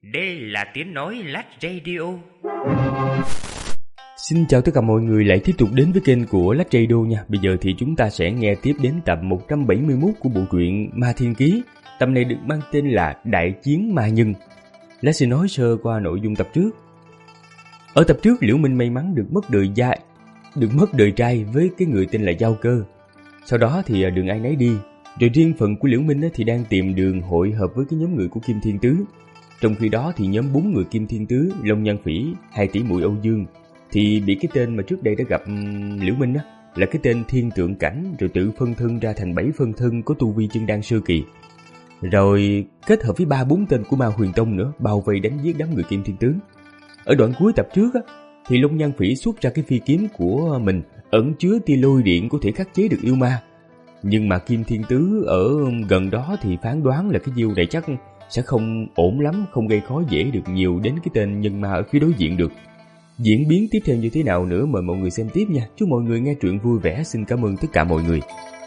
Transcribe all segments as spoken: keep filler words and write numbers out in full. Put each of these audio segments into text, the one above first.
Đây là tiếng nói Lách Radio. Xin chào tất cả mọi người lại tiếp tục đến với kênh của Lách Radio nha. Bây giờ thì chúng ta sẽ nghe tiếp đến tập một trăm bảy mươi mốt của bộ truyện Ma Thiên Ký. Tập này được mang tên là Đại Chiến Ma Nhân. Lách sẽ nói sơ qua nội dung tập trước. Ở tập trước, Liễu Minh may mắn được mất đời giai, được mất đời trai với cái người tên là Giao Cơ. Sau đó thì đường ai nấy đi. Rồi riêng phần của Liễu Minh thì đang tìm đường hội hợp với cái nhóm người của Kim Thiên Tứ. Trong khi đó thì nhóm bốn người Kim Thiên Tứ, Long Nhan Phỉ, hai tỷ muội Âu Dương thì bị cái tên mà trước đây đã gặp um, Liễu Minh á, là cái tên Thiên Tượng Cảnh, rồi tự phân thân ra thành bảy phân thân có tu vi chân đan sơ kỳ. Rồi kết hợp với ba bốn tên của Ma Huyền Tông nữa, bao vây đánh giết đám người Kim Thiên Tứ. Ở đoạn cuối tập trước á, thì Long Nhan Phỉ xuất ra cái phi kiếm của mình ẩn chứa tia lôi điện có thể khắc chế được yêu ma. Nhưng mà Kim Thiên Tứ ở gần đó thì phán đoán là cái chiêu này chắc sẽ không ổn lắm, không gây khó dễ được nhiều đến cái tên nhân ma ở phía đối diện được. Diễn biến tiếp theo như thế nào nữa mời mọi người xem tiếp nha. Chúc mọi người nghe truyện vui vẻ. Xin cảm ơn tất cả mọi người.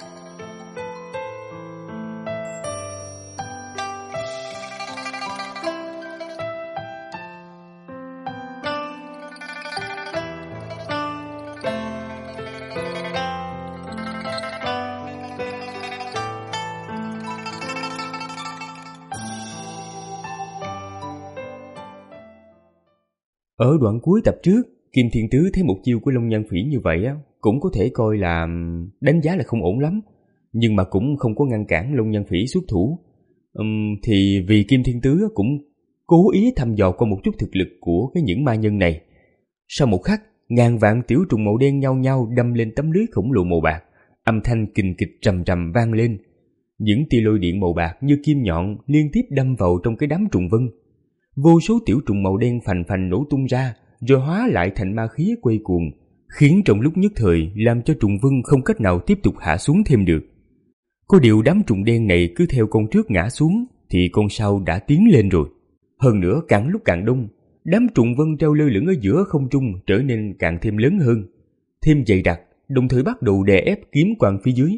Ở đoạn cuối tập trước, Kim Thiên Tứ thấy một chiêu của Long Nhan Phỉ như vậy á, cũng có thể coi là đánh giá là không ổn lắm, nhưng mà cũng không có ngăn cản Long Nhan Phỉ xuất thủ. Uhm, thì vì Kim Thiên Tứ cũng cố ý thăm dò qua một chút thực lực của cái những ma nhân này. Sau một khắc, ngàn vạn tiểu trùng màu đen nhau nhau đâm lên tấm lưới khổng lồ màu bạc, âm thanh kình kịch trầm trầm vang lên. Những tia lôi điện màu bạc như kim nhọn liên tiếp đâm vào trong cái đám trùng vân. Vô số tiểu trùng màu đen phành phành nổ tung ra, rồi hóa lại thành ma khí quay cuồng, khiến trong lúc nhất thời làm cho trùng vân không cách nào tiếp tục hạ xuống thêm được. Có điều đám trùng đen này cứ theo con trước ngã xuống thì con sau đã tiến lên rồi. Hơn nữa càng lúc càng đông, đám trùng vân treo lơ lửng ở giữa không trung trở nên càng thêm lớn hơn, thêm dày đặc, đồng thời bắt đầu đè ép kiếm quang phía dưới.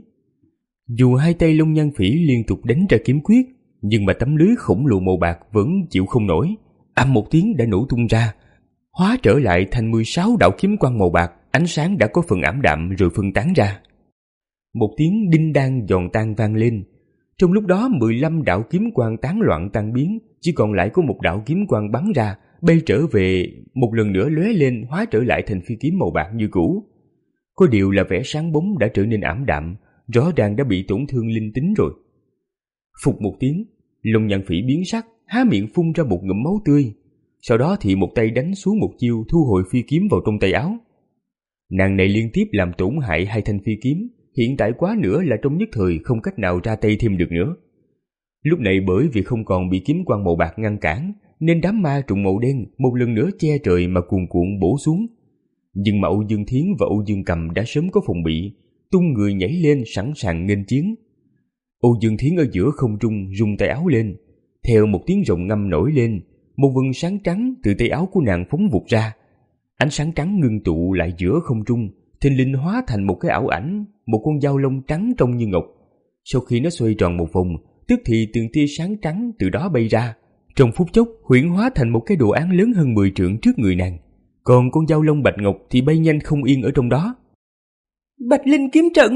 Dù hai tay Long Nhan Phỉ liên tục đánh ra kiếm quyết, nhưng mà tấm lưới khổng lồ màu bạc vẫn chịu không nổi, ầm một tiếng đã nổ tung ra, hóa trở lại thành mười sáu đạo kiếm quang màu bạc, ánh sáng đã có phần ảm đạm rồi phân tán ra. Một tiếng đinh đan giòn tan vang lên. Trong lúc đó mười lăm đạo kiếm quang tán loạn tan biến, chỉ còn lại có một đạo kiếm quang bắn ra, bay trở về, một lần nữa lóe lên hóa trở lại thành phi kiếm màu bạc như cũ. Có điều là vẻ sáng bóng đã trở nên ảm đạm, rõ ràng đã bị tổn thương linh tính rồi. Phụt một tiếng, Long Nhan Phỉ biến sắc, há miệng phun ra một ngụm máu tươi. Sau đó thì một tay đánh xuống một chiêu thu hồi phi kiếm vào trong tay áo. Nàng này liên tiếp làm tổn hại hai thanh phi kiếm, hiện tại quá nữa là trong nhất thời không cách nào ra tay thêm được nữa. Lúc này bởi vì không còn bị kiếm quang màu bạc ngăn cản, nên đám ma trùng màu đen một lần nữa che trời mà cuồn cuộn bổ xuống. Nhưng mà Âu Dương Thiến và Âu Dương Cầm đã sớm có phòng bị, tung người nhảy lên sẵn sàng nghênh chiến. Âu Dương Thiến ở giữa không trung rung tay áo lên, theo một tiếng rồng ngâm nổi lên, một vầng sáng trắng từ tay áo của nàng phóng vụt ra. Ánh sáng trắng ngưng tụ lại giữa không trung, thình lình hóa thành một cái ảo ảnh, một con dao lông trắng trông như ngọc. Sau khi nó xoay tròn một vòng, tức thì từng tia sáng trắng từ đó bay ra, trong phút chốc huyễn hóa thành một cái đồ án lớn hơn mười trượng trước người nàng. Còn con dao lông bạch ngọc thì bay nhanh không yên ở trong đó. Bạch Linh kiếm trận!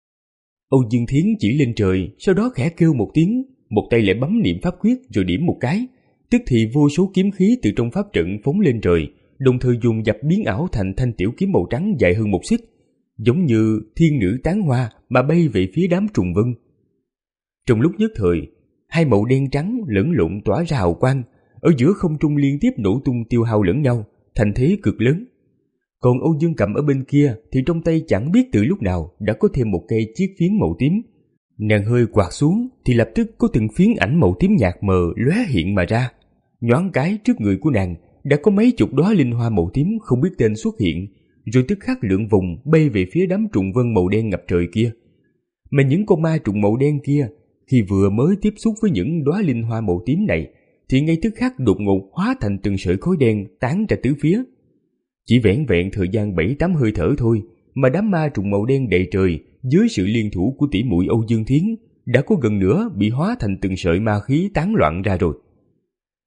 Âu Dương Thiến chỉ lên trời, sau đó khẽ kêu một tiếng, một tay lại bấm niệm pháp quyết rồi điểm một cái, tức thì vô số kiếm khí từ trong pháp trận phóng lên trời, đồng thời dồn dập biến ảo thành thanh tiểu kiếm màu trắng dài hơn một xích, giống như thiên nữ tán hoa mà bay về phía đám trùng vân. Trong lúc nhất thời, hai màu đen trắng lẫn lộn tỏa ra hào quang, ở giữa không trung liên tiếp nổ tung tiêu hao lẫn nhau, thành thế cực lớn. Còn Âu Dương Cầm ở bên kia thì trong tay chẳng biết từ lúc nào đã có thêm một cây chiếc phiến màu tím. Nàng hơi quạt xuống thì lập tức có từng phiến ảnh màu tím nhạt mờ lóe hiện mà ra. Nhoáng cái trước người của nàng đã có mấy chục đóa linh hoa màu tím không biết tên xuất hiện, rồi tức khắc lượn vùng bay về phía đám trùng vân màu đen ngập trời kia. Mà những con ma trùng màu đen kia khi vừa mới tiếp xúc với những đóa linh hoa màu tím này thì ngay tức khắc đột ngột hóa thành từng sợi khói đen tán ra tứ phía. Chỉ vẻn vẹn thời gian bảy tám hơi thở thôi mà đám ma trùng màu đen đầy trời dưới sự liên thủ của tỷ muội Âu Dương Thiến đã có gần nửa bị hóa thành từng sợi ma khí tán loạn ra rồi.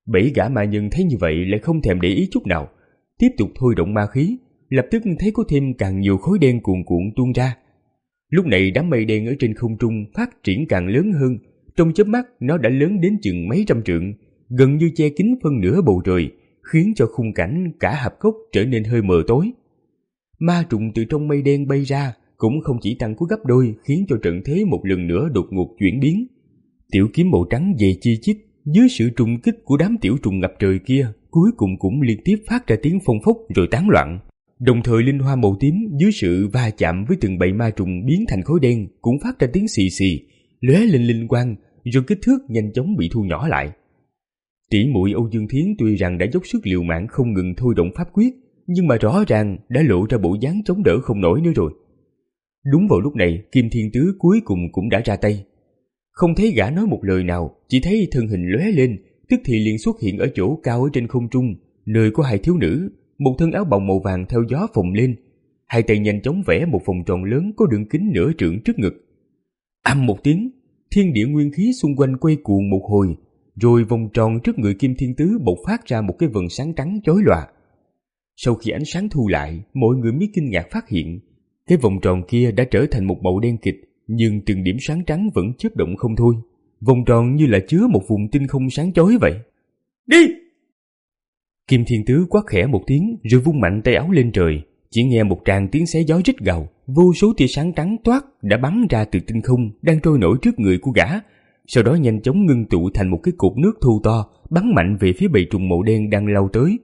Bảy gã ma nhân thấy như vậy lại không thèm để ý chút nào, tiếp tục thôi động ma khí, lập tức thấy có thêm càng nhiều khối đen cuồn cuộn tuôn ra. Lúc này đám mây đen ở trên không trung phát triển càng lớn hơn, trong chớp mắt nó đã lớn đến chừng mấy trăm trượng, gần như che kín phân nửa bầu trời, khiến cho khung cảnh cả hạp cốc trở nên hơi mờ tối. Ma trùng từ trong mây đen bay ra cũng không chỉ tăng có gấp đôi, khiến cho trận thế một lần nữa đột ngột chuyển biến. Tiểu kiếm màu trắng dày chi chít dưới sự trùng kích của đám tiểu trùng ngập trời kia, cuối cùng cũng liên tiếp phát ra tiếng phong phốc rồi tán loạn. Đồng thời linh hoa màu tím dưới sự va chạm với từng bầy ma trùng biến thành khối đen cũng phát ra tiếng xì xì, lóe lên linh quang, rồi kích thước nhanh chóng bị thu nhỏ lại. Tỷ muội Âu Dương Thiến tuy rằng đã dốc sức liều mạng không ngừng thôi động pháp quyết, nhưng mà rõ ràng đã lộ ra bộ dáng chống đỡ không nổi nữa rồi. Đúng vào lúc này, Kim Thiên Tứ cuối cùng cũng đã ra tay. Không thấy gã nói một lời nào, chỉ thấy thân hình lóe lên, tức thì liền xuất hiện ở chỗ cao ở trên không trung, nơi có hai thiếu nữ, một thân áo bồng màu vàng theo gió phồng lên, hai tay nhanh chóng vẽ một vòng tròn lớn có đường kính nửa trượng trước ngực. Ầm một tiếng, thiên địa nguyên khí xung quanh quay cuồng một hồi, rồi vòng tròn trước người Kim Thiên Tứ bộc phát ra một cái vầng sáng trắng chói lòa. Sau khi ánh sáng thu lại, mọi người mới kinh ngạc phát hiện, cái vòng tròn kia đã trở thành một màu đen kịt, nhưng từng điểm sáng trắng vẫn chớp động không thôi. Vòng tròn như là chứa một vùng tinh không sáng chói vậy. Đi! Kim Thiên Tứ quát khẽ một tiếng rồi vung mạnh tay áo lên trời. Chỉ nghe một tràng tiếng xé gió rít gào, vô số tia sáng trắng toát đã bắn ra từ tinh không đang trôi nổi trước người của gã, sau đó nhanh chóng ngưng tụ thành một cái cột nước thô to, bắn mạnh về phía bầy trùng màu đen đang lao tới.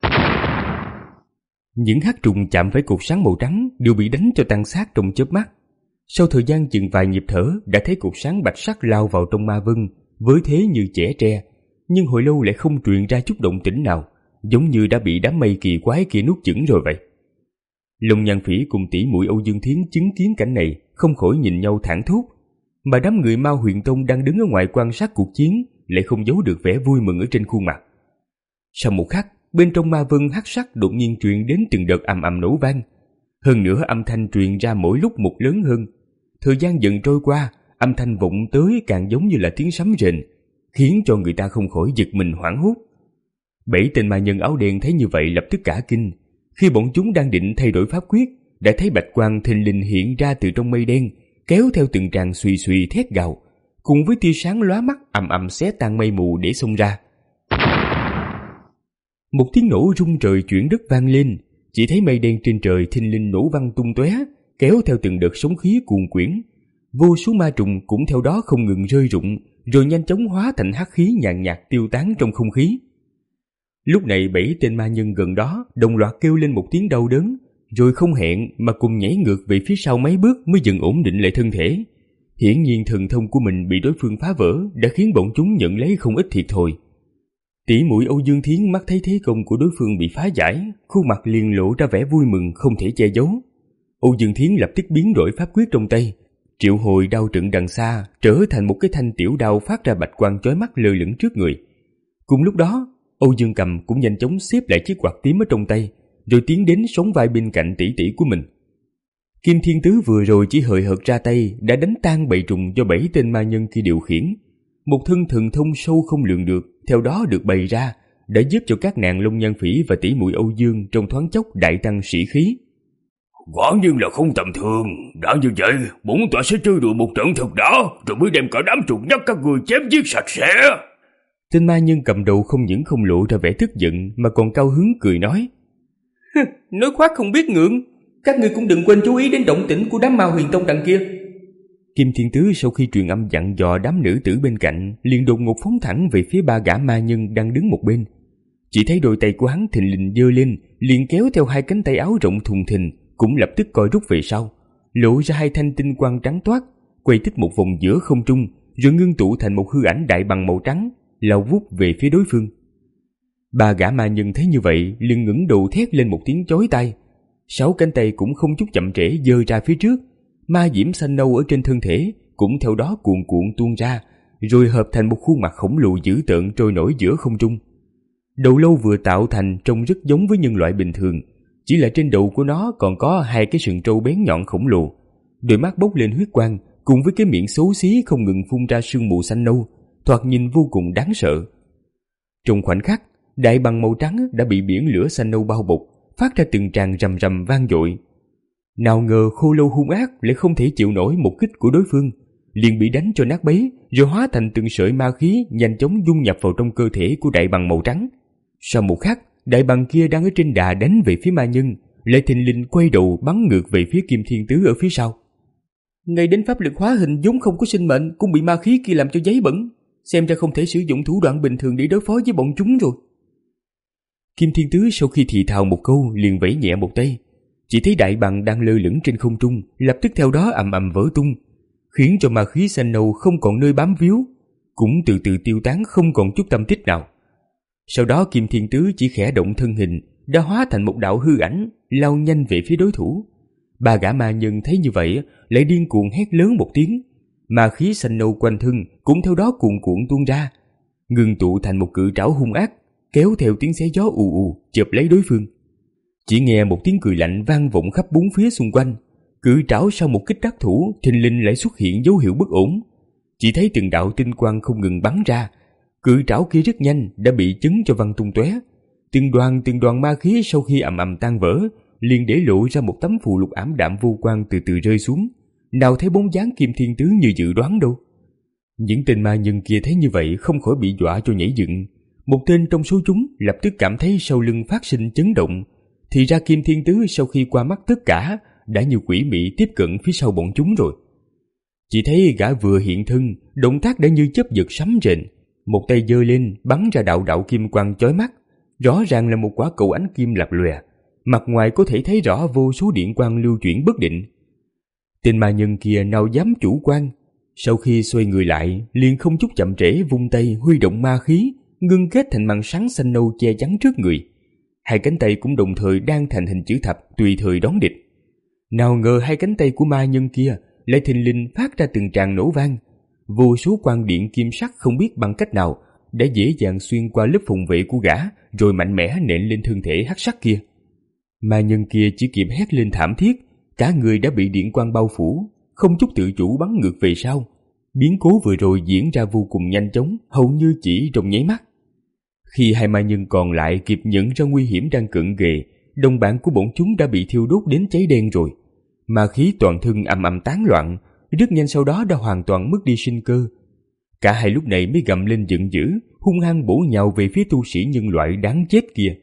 Những hắc trùng chạm phải cột sáng màu trắng đều bị đánh cho tan xác trong chớp mắt. Sau thời gian chừng vài nhịp thở, đã thấy cột sáng bạch sắc lao vào trong ma vân, với thế như chẻ tre, nhưng hồi lâu lại không truyền ra chút động tĩnh nào, giống như đã bị đám mây kỳ quái kia nuốt chửng rồi vậy. Long Nhan Phỉ cùng tỷ muội Âu Dương Thiến chứng kiến cảnh này, không khỏi nhìn nhau thảng thốt, mà đám người Ma Huyền Tông đang đứng ở ngoài quan sát cuộc chiến lại không giấu được vẻ vui mừng ở trên khuôn mặt. Sau một khắc, bên trong ma vân hắc sắc đột nhiên truyền đến từng đợt ầm ầm nổ vang. Hơn nữa âm thanh truyền ra mỗi lúc một lớn hơn. Thời gian dần trôi qua, âm thanh vọng tới càng giống như là tiếng sấm rền, khiến cho người ta không khỏi giật mình hoảng hốt. Bảy tên ma nhân áo đen thấy như vậy lập tức cả kinh. Khi bọn chúng đang định thay đổi pháp quyết, đã thấy bạch quang thình lình hiện ra từ trong mây đen, kéo theo từng tràng suy suy thét gào, cùng với tia sáng lóa mắt ầm ầm xé tan mây mù để xông ra. Một tiếng nổ rung trời chuyển đất vang lên, chỉ thấy mây đen trên trời thình lình nổ văng tung tóe, kéo theo từng đợt sóng khí cuồn quyển. Vô số ma trùng cũng theo đó không ngừng rơi rụng, rồi nhanh chóng hóa thành hắc khí nhàn nhạt tiêu tán trong không khí. Lúc này bảy tên ma nhân gần đó đồng loạt kêu lên một tiếng đau đớn, rồi không hẹn mà cùng nhảy ngược về phía sau mấy bước mới dần ổn định lại thân thể. Hiển nhiên thần thông của mình bị đối phương phá vỡ đã khiến bọn chúng nhận lấy không ít thiệt thòi. Tỷ muội Âu Dương Thiến mắt thấy thế công của đối phương bị phá giải, khuôn mặt liền lộ ra vẻ vui mừng không thể che giấu. Âu Dương Thiến lập tức biến đổi pháp quyết trong tay, triệu hồi đao trận đằng xa trở thành một cái thanh tiểu đao phát ra bạch quang chói mắt lơ lửng trước người. Cùng lúc đó, Âu Dương Cầm cũng nhanh chóng xếp lại chiếc quạt tím ở trong tay, rồi tiến đến sống vai bên cạnh tỷ tỷ của mình. Kim Thiên Tứ vừa rồi chỉ hời hợt ra tay đã đánh tan bầy trùng do bảy tên ma nhân kia điều khiển. Một thân thần thông sâu không lường được theo đó được bày ra, đã giúp cho các nàng Long Nhan Phỉ và tỷ muội Âu Dương trong thoáng chốc đại tăng sĩ khí. Quả nhiên là không tầm thường. Đã như vậy, bổn tọa sẽ chơi đùa một trận thật đã, rồi mới đem cả đám trùng nhắc các người chém giết sạch sẽ. Tên ma nhân cầm đầu không những không lộ ra vẻ tức giận mà còn cao hứng cười nói: nói khoác không biết ngượng, các ngươi cũng đừng quên chú ý đến động tĩnh của đám Ma Huyền Tông đằng kia. Kim Thiên Tứ sau khi truyền âm dặn dò đám nữ tử bên cạnh, liền đột ngột phóng thẳng về phía ba gã ma nhân đang đứng một bên. Chỉ thấy đôi tay của hắn thình lình giơ lên, liền kéo theo hai cánh tay áo rộng thùng thình, cũng lập tức co rút về sau, lộ ra hai thanh tinh quang trắng toát, quay tích một vòng giữa không trung, rồi ngưng tụ thành một hư ảnh đại bằng màu trắng, lao vút về phía đối phương. Ba gã ma nhân thấy như vậy, liền ngẩng đầu thét lên một tiếng chói tai. Sáu cánh tay cũng không chút chậm trễ giơ ra phía trước, ma diễm xanh nâu ở trên thân thể cũng theo đó cuồn cuộn tuôn ra, rồi hợp thành một khuôn mặt khổng lồ dữ tợn trôi nổi giữa không trung. Đầu lâu vừa tạo thành trông rất giống với nhân loại bình thường, chỉ là trên đầu của nó còn có hai cái sừng trâu bén nhọn khổng lồ, đôi mắt bốc lên huyết quang, cùng với cái miệng xấu xí không ngừng phun ra sương mù xanh nâu, thoạt nhìn vô cùng đáng sợ. Trong khoảnh khắc, đại bằng màu trắng đã bị biển lửa xanh nâu bao bọc, phát ra từng tràng rầm rầm vang dội. Nào ngờ khô lâu hung ác lại không thể chịu nổi một kích của đối phương, liền bị đánh cho nát bấy, rồi hóa thành từng sợi ma khí nhanh chóng dung nhập vào trong cơ thể của đại bằng màu trắng. Sau một khắc, đại bằng kia đang ở trên đà đánh về phía ma nhân, lại thình lình quay đầu bắn ngược về phía Kim Thiên Tứ ở phía sau. Ngay đến pháp lực hóa hình vốn không có sinh mệnh cũng bị ma khí kia làm cho giấy bẩn, xem ra không thể sử dụng thủ đoạn bình thường để đối phó với bọn chúng rồi. Kim Thiên Tứ sau khi thì thào một câu liền vẫy nhẹ một tay, chỉ thấy đại bằng đang lơ lửng trên không trung lập tức theo đó ầm ầm vỡ tung, khiến cho ma khí xanh nâu không còn nơi bám víu, cũng từ từ tiêu tán không còn chút tâm tích nào. Sau đó Kim Thiên Tứ chỉ khẽ động thân hình, đã hóa thành một đạo hư ảnh lao nhanh về phía đối thủ. Ba gã ma nhân thấy như vậy lại điên cuồng hét lớn một tiếng, ma khí xanh nâu quanh thân cũng theo đó cuồn cuộn tuôn ra, ngưng tụ thành một cự trảo hung ác, kéo theo tiếng xé gió ù ù chộp lấy đối phương. Chỉ nghe một tiếng cười lạnh vang vọng khắp bốn phía xung quanh, cự trảo sau một kích đắc thủ thình lình lại xuất hiện dấu hiệu bất ổn. Chỉ thấy từng đạo tinh quang không ngừng bắn ra, cự trảo kia rất nhanh đã bị chấn cho văng tung tóe. Từng đoàn từng đoàn ma khí sau khi ầm ầm tan vỡ, liền để lộ ra một tấm phù lục ảm đạm vô quang từ từ rơi xuống, nào thấy bóng dáng Kim Thiên Tứ như dự đoán đâu. Những tên ma nhân kia thấy như vậy không khỏi bị dọa cho nhảy dựng. Một tên trong số chúng lập tức cảm thấy sau lưng phát sinh chấn động, thì ra Kim Thiên Tứ sau khi qua mắt tất cả đã như quỷ mị tiếp cận phía sau bọn chúng rồi. Chỉ thấy gã vừa hiện thân, động tác đã như chớp giật sấm rền, một tay giơ lên bắn ra đạo đạo kim quang chói mắt, rõ ràng là một quả cầu ánh kim lập lòe, mặt ngoài có thể thấy rõ vô số điện quang lưu chuyển bất định. Tên ma nhân kia nào dám chủ quan, sau khi xoay người lại liền không chút chậm trễ vung tay huy động ma khí, ngưng kết thành màn sáng xanh nâu che chắn trước người. Hai cánh tay cũng đồng thời đang thành hình chữ thập tùy thời đón địch. Nào ngờ hai cánh tay của ma nhân kia lại thình lình phát ra từng tràng nổ vang, vô số quang điện kim sắc không biết bằng cách nào đã dễ dàng xuyên qua lớp phòng vệ của gã, rồi mạnh mẽ nện lên thân thể hắc sắc kia. Ma nhân kia chỉ kịp hét lên thảm thiết, cả người đã bị điện quang bao phủ, không chút tự chủ bắn ngược về sau. Biến cố vừa rồi diễn ra vô cùng nhanh chóng, hầu như chỉ trong nháy mắt. Khi hai ma nhân còn lại kịp nhận ra nguy hiểm đang cận kề, đồng bạn của bọn chúng đã bị thiêu đốt đến cháy đen rồi. Ma khí toàn thân ầm ầm tán loạn, rất nhanh sau đó đã hoàn toàn mất đi sinh cơ. Cả hai lúc này mới gầm lên giận dữ, hung hăng bổ nhào về phía tu sĩ nhân loại đáng chết kia.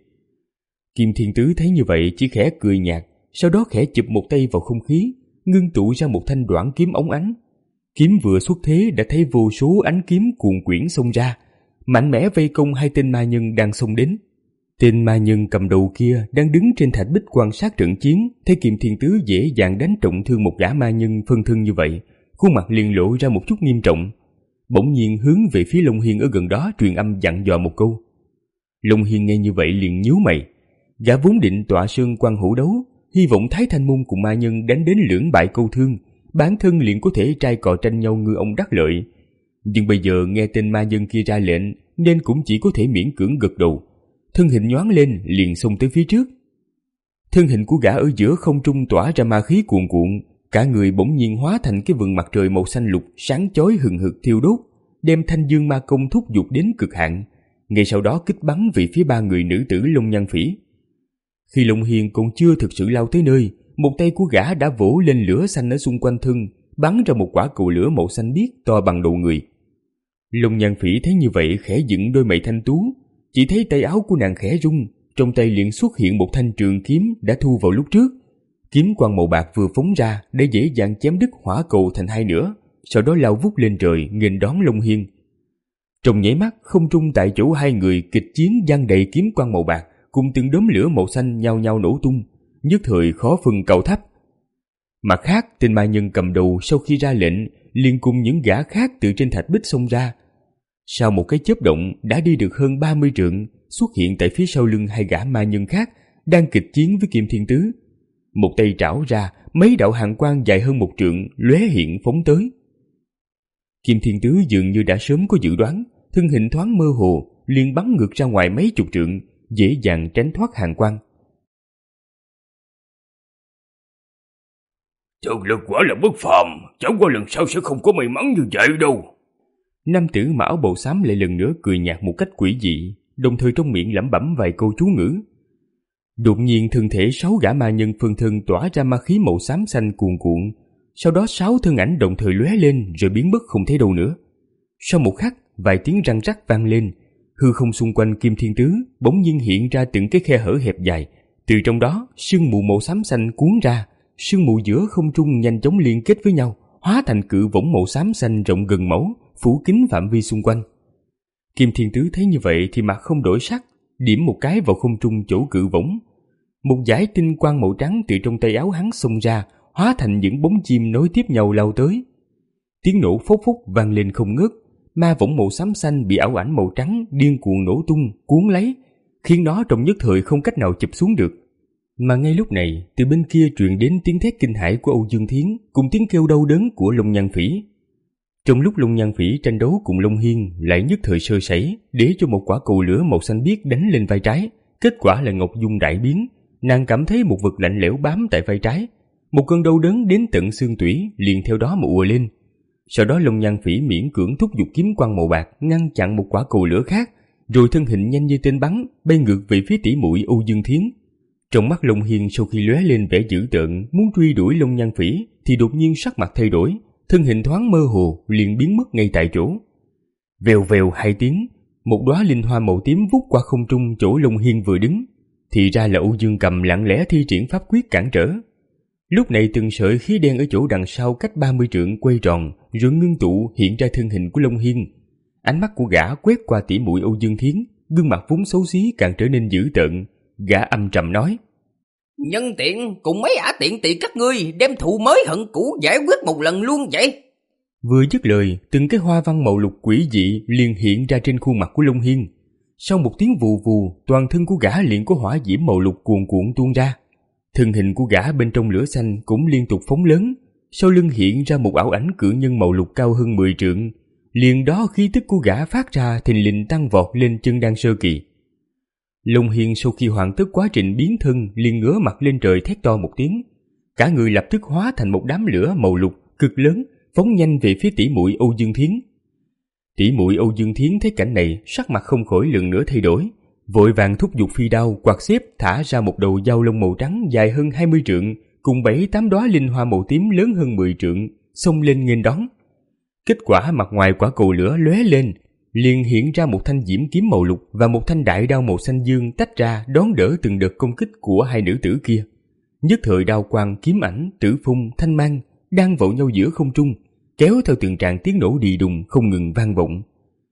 Kim Thiên Tứ thấy như vậy chỉ khẽ cười nhạt, sau đó khẽ chụp một tay vào không khí, ngưng tụ ra một thanh đoản kiếm óng ánh. Kiếm vừa xuất thế đã thấy vô số ánh kiếm cuồn quyển xông ra, mạnh mẽ vây công hai tên ma nhân đang xông đến. Tên ma nhân cầm đầu kia đang đứng trên thạch bích quan sát trận chiến, thấy Kim Thiên Tứ dễ dàng đánh trọng thương một gã ma nhân phân thân như vậy, khuôn mặt liền lộ ra một chút nghiêm trọng. Bỗng nhiên hướng về phía Long Hiên ở gần đó truyền âm dặn dò một câu. Long Hiên nghe như vậy liền nhíu mày, gã vốn định tọa sơn quan hữu đấu, hy vọng Thái Thanh Môn cùng ma nhân đánh đến lưỡng bại câu thương, bản thân liền có thể trai cò tranh nhau ngư ông đắc lợi. Nhưng bây giờ nghe tên ma nhân kia ra lệnh, nên cũng chỉ có thể miễn cưỡng gật đầu. Thân hình nhoáng lên liền xông tới phía trước. Thân hình của gã ở giữa không trung tỏa ra ma khí cuồn cuộn, cả người bỗng nhiên hóa thành cái vầng mặt trời màu xanh lục sáng chói hừng hực thiêu đốt, đem Thanh Dương Ma Công thúc giục đến cực hạn. Ngay sau đó kích bắn về phía ba người nữ tử Long Nhan Phỉ. Khi Long Hiên còn chưa thực sự lao tới nơi, một tay của gã đã vỗ lên lửa xanh ở xung quanh thân, bắn ra một quả cầu lửa màu xanh biếc to bằng đầu người. Long Nhan Phỉ thấy như vậy khẽ dựng đôi mày thanh tú, chỉ thấy tay áo của nàng khẽ rung, trong tay liền xuất hiện một thanh trường kiếm đã thu vào lúc trước. Kiếm quang màu bạc vừa phóng ra để dễ dàng chém đứt hỏa cầu thành hai nửa, sau đó lao vút lên trời nghênh đón Long Hiên. Trong nháy mắt, không trung tại chỗ hai người kịch chiến giăng đầy kiếm quang màu bạc cùng từng đốm lửa màu xanh nhau nhau nổ tung, nhất thời khó phân cao thấp. Mặt khác, tên ma nhân cầm đầu sau khi ra lệnh liền cùng những gã khác từ trên thạch bích xông ra. Sau một cái chớp động đã đi được hơn ba mươi trượng, xuất hiện tại phía sau lưng hai gã ma nhân khác đang kịch chiến với Kim Thiên Tứ. Một tay trảo ra, mấy đạo hàn quang dài hơn một trượng lóe hiện phóng tới. Kim Thiên Tứ dường như đã sớm có dự đoán, thân hình thoáng mơ hồ liền bắn ngược ra ngoài mấy chục trượng, dễ dàng tránh thoát hàn quang. Thực lực quả là bất phàm, chẳng qua lần sau sẽ không có may mắn như vậy đâu. Nam tử mà áo bào xám lại lần nữa cười nhạt một cách quỷ dị, đồng thời trong miệng lẩm bẩm vài câu chú ngữ. Đột nhiên thân thể sáu gã ma nhân phân thân tỏa ra ma khí màu xám xanh cuồn cuộn, sau đó sáu thân ảnh đồng thời lóe lên rồi biến mất không thấy đâu nữa. Sau một khắc, vài tiếng răng rắc vang lên, hư không xung quanh Kim Thiên Tứ bỗng nhiên hiện ra từng cái khe hở hẹp dài, từ trong đó sương mù màu xám xanh cuốn ra, sương mù giữa không trung nhanh chóng liên kết với nhau, hóa thành cự võng màu xám xanh rộng gần mẫu, phủ kín phạm vi xung quanh. Kim Thiên Tứ thấy như vậy thì mặt không đổi sắc, điểm một cái vào không trung chỗ cự võng. Một dải tinh quang màu trắng từ trong tay áo hắn xông ra, hóa thành những bóng chim nối tiếp nhau lao tới. Tiếng nổ phốc phốc vang lên không ngớt, ma võng màu xám xanh bị ảo ảnh màu trắng điên cuồng nổ tung, cuốn lấy, khiến nó trong nhất thời không cách nào chụp xuống được. Mà ngay lúc này, từ bên kia truyền đến tiếng thét kinh hãi của Âu Dương Thiến cùng tiếng kêu đau đớn của Long Nhan Phỉ. Trong lúc Long Nhan Phỉ tranh đấu cùng Long Hiên lại nhất thời sơ sẩy, để cho một quả cầu lửa màu xanh biếc đánh lên vai trái, kết quả là Ngọc Dung đại biến, nàng cảm thấy một vật lạnh lẽo bám tại vai trái, một cơn đau đớn đến tận xương tủy liền theo đó mà ùa lên. Sau đó Long Nhan Phỉ miễn cưỡng thúc giục kiếm quang màu bạc ngăn chặn một quả cầu lửa khác, rồi thân hình nhanh như tên bắn bay ngược về phía tỷ muội Âu Dương Thiến. Trong mắt Long Hiên sau khi lóe lên vẻ dữ tợn muốn truy đuổi Long Nhan Phỉ thì đột nhiên sắc mặt thay đổi, thân hình thoáng mơ hồ liền biến mất ngay tại chỗ. Vèo vèo hai tiếng, một đóa linh hoa màu tím vút qua không trung chỗ Long Hiên vừa đứng, thì ra là Âu Dương Cầm lặng lẽ thi triển pháp quyết cản trở. Lúc này từng sợi khí đen ở chỗ đằng sau cách ba mươi trượng quay tròn rồi ngưng tụ hiện ra thân hình của Long Hiên. Ánh mắt của gã quét qua tỷ muội Âu Dương Thiến, gương mặt vốn xấu xí càng trở nên dữ tợn. Gã âm trầm nói: Nhân tiện cùng mấy ả tiện tỳ các ngươi đem thù mới hận cũ giải quyết một lần luôn vậy. Vừa dứt lời, từng cái hoa văn màu lục quỷ dị liền hiện ra trên khuôn mặt của Long Hiên. Sau một tiếng vù vù, toàn thân của gã liền có hỏa diễm màu lục cuồn cuộn tuôn ra. Thân hình của gã bên trong lửa xanh cũng liên tục phóng lớn, sau lưng hiện ra một ảo ảnh cự nhân màu lục cao hơn mười trượng. Liền đó khí tức của gã phát ra thình lình tăng vọt lên chân đan sơ kỳ. Long Hiên sau khi hoàn tất quá trình biến thân liền ngửa mặt lên trời thét to một tiếng, cả người lập tức hóa thành một đám lửa màu lục cực lớn, phóng nhanh về phía tỷ muội Âu Dương Thiến. Tỷ muội Âu Dương Thiến thấy cảnh này, sắc mặt không khỏi lần nữa thay đổi, vội vàng thúc giục phi đao quạt xếp thả ra một đầu dao lông màu trắng dài hơn hai mươi trượng, cùng bảy tám đóa linh hoa màu tím lớn hơn mười trượng, xông lên nghênh đón. Kết quả mặt ngoài quả cầu lửa lóe lên, liền hiện ra một thanh diễm kiếm màu lục và một thanh đại đao màu xanh dương tách ra đón đỡ từng đợt công kích của hai nữ tử kia. Nhất thời đao quang, kiếm ảnh, tử phung, thanh mang đang vậu nhau giữa không trung, kéo theo từng tràng tiếng nổ đi đùng không ngừng vang vọng.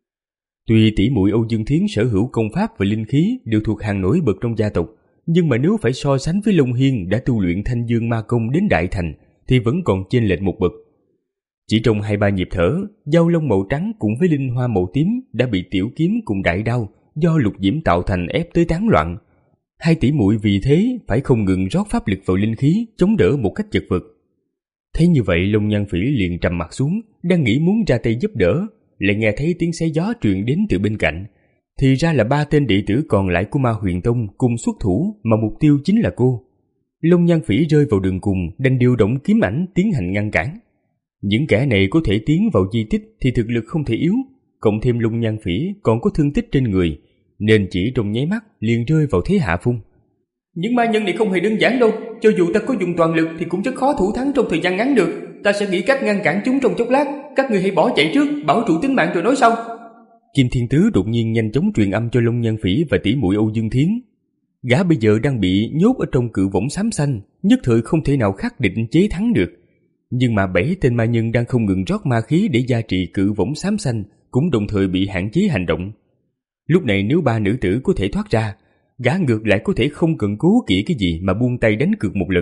Tuy tỷ muội Âu Dương Thiến sở hữu công pháp và linh khí đều thuộc hàng nổi bật trong gia tộc, nhưng mà nếu phải so sánh với Long Hiên đã tu luyện Thanh Dương Ma Công đến đại thành thì vẫn còn chênh lệch một bậc. Chỉ trong hai ba nhịp thở, dao lông màu trắng cùng với linh hoa màu tím đã bị tiểu kiếm cùng đại đao do lục diễm tạo thành ép tới tán loạn. Hai tỷ muội vì thế phải không ngừng rót pháp lực vào linh khí chống đỡ một cách chật vật. Thấy như vậy, Long Nhan Phỉ liền trầm mặt xuống, đang nghĩ muốn ra tay giúp đỡ, lại nghe thấy tiếng xé gió truyền đến từ bên cạnh. Thì ra là ba tên đệ tử còn lại của Ma Huyền Tông cùng xuất thủ, mà mục tiêu chính là cô. Long Nhan Phỉ rơi vào đường cùng, đành điều động kiếm ảnh tiến hành ngăn cản. Những kẻ này có thể tiến vào di tích thì thực lực không thể yếu, cộng thêm Long Nhan Phỉ còn có thương tích trên người, nên chỉ trong nháy mắt liền rơi vào thế hạ phong. Những ma nhân này không hề đơn giản đâu, cho dù ta có dùng toàn lực thì cũng rất khó thủ thắng trong thời gian ngắn được. Ta sẽ nghĩ cách ngăn cản chúng trong chốc lát, các người hãy bỏ chạy trước, bảo trụ tính mạng rồi nói sau. Kim Thiên Tứ đột nhiên nhanh chóng truyền âm cho Long Nhan Phỉ và tỷ muội Âu Dương Thiến. Gã bây giờ đang bị nhốt ở trong cự võng xám xanh, nhất thời không thể nào khắc định chế thắng được. Nhưng mà bảy tên ma nhân đang không ngừng rót ma khí để gia trì cự võng xám xanh cũng đồng thời bị hạn chế hành động. Lúc này nếu ba nữ tử có thể thoát ra, gã ngược lại có thể không cần cố kỵ cái gì mà buông tay đánh cược một lần.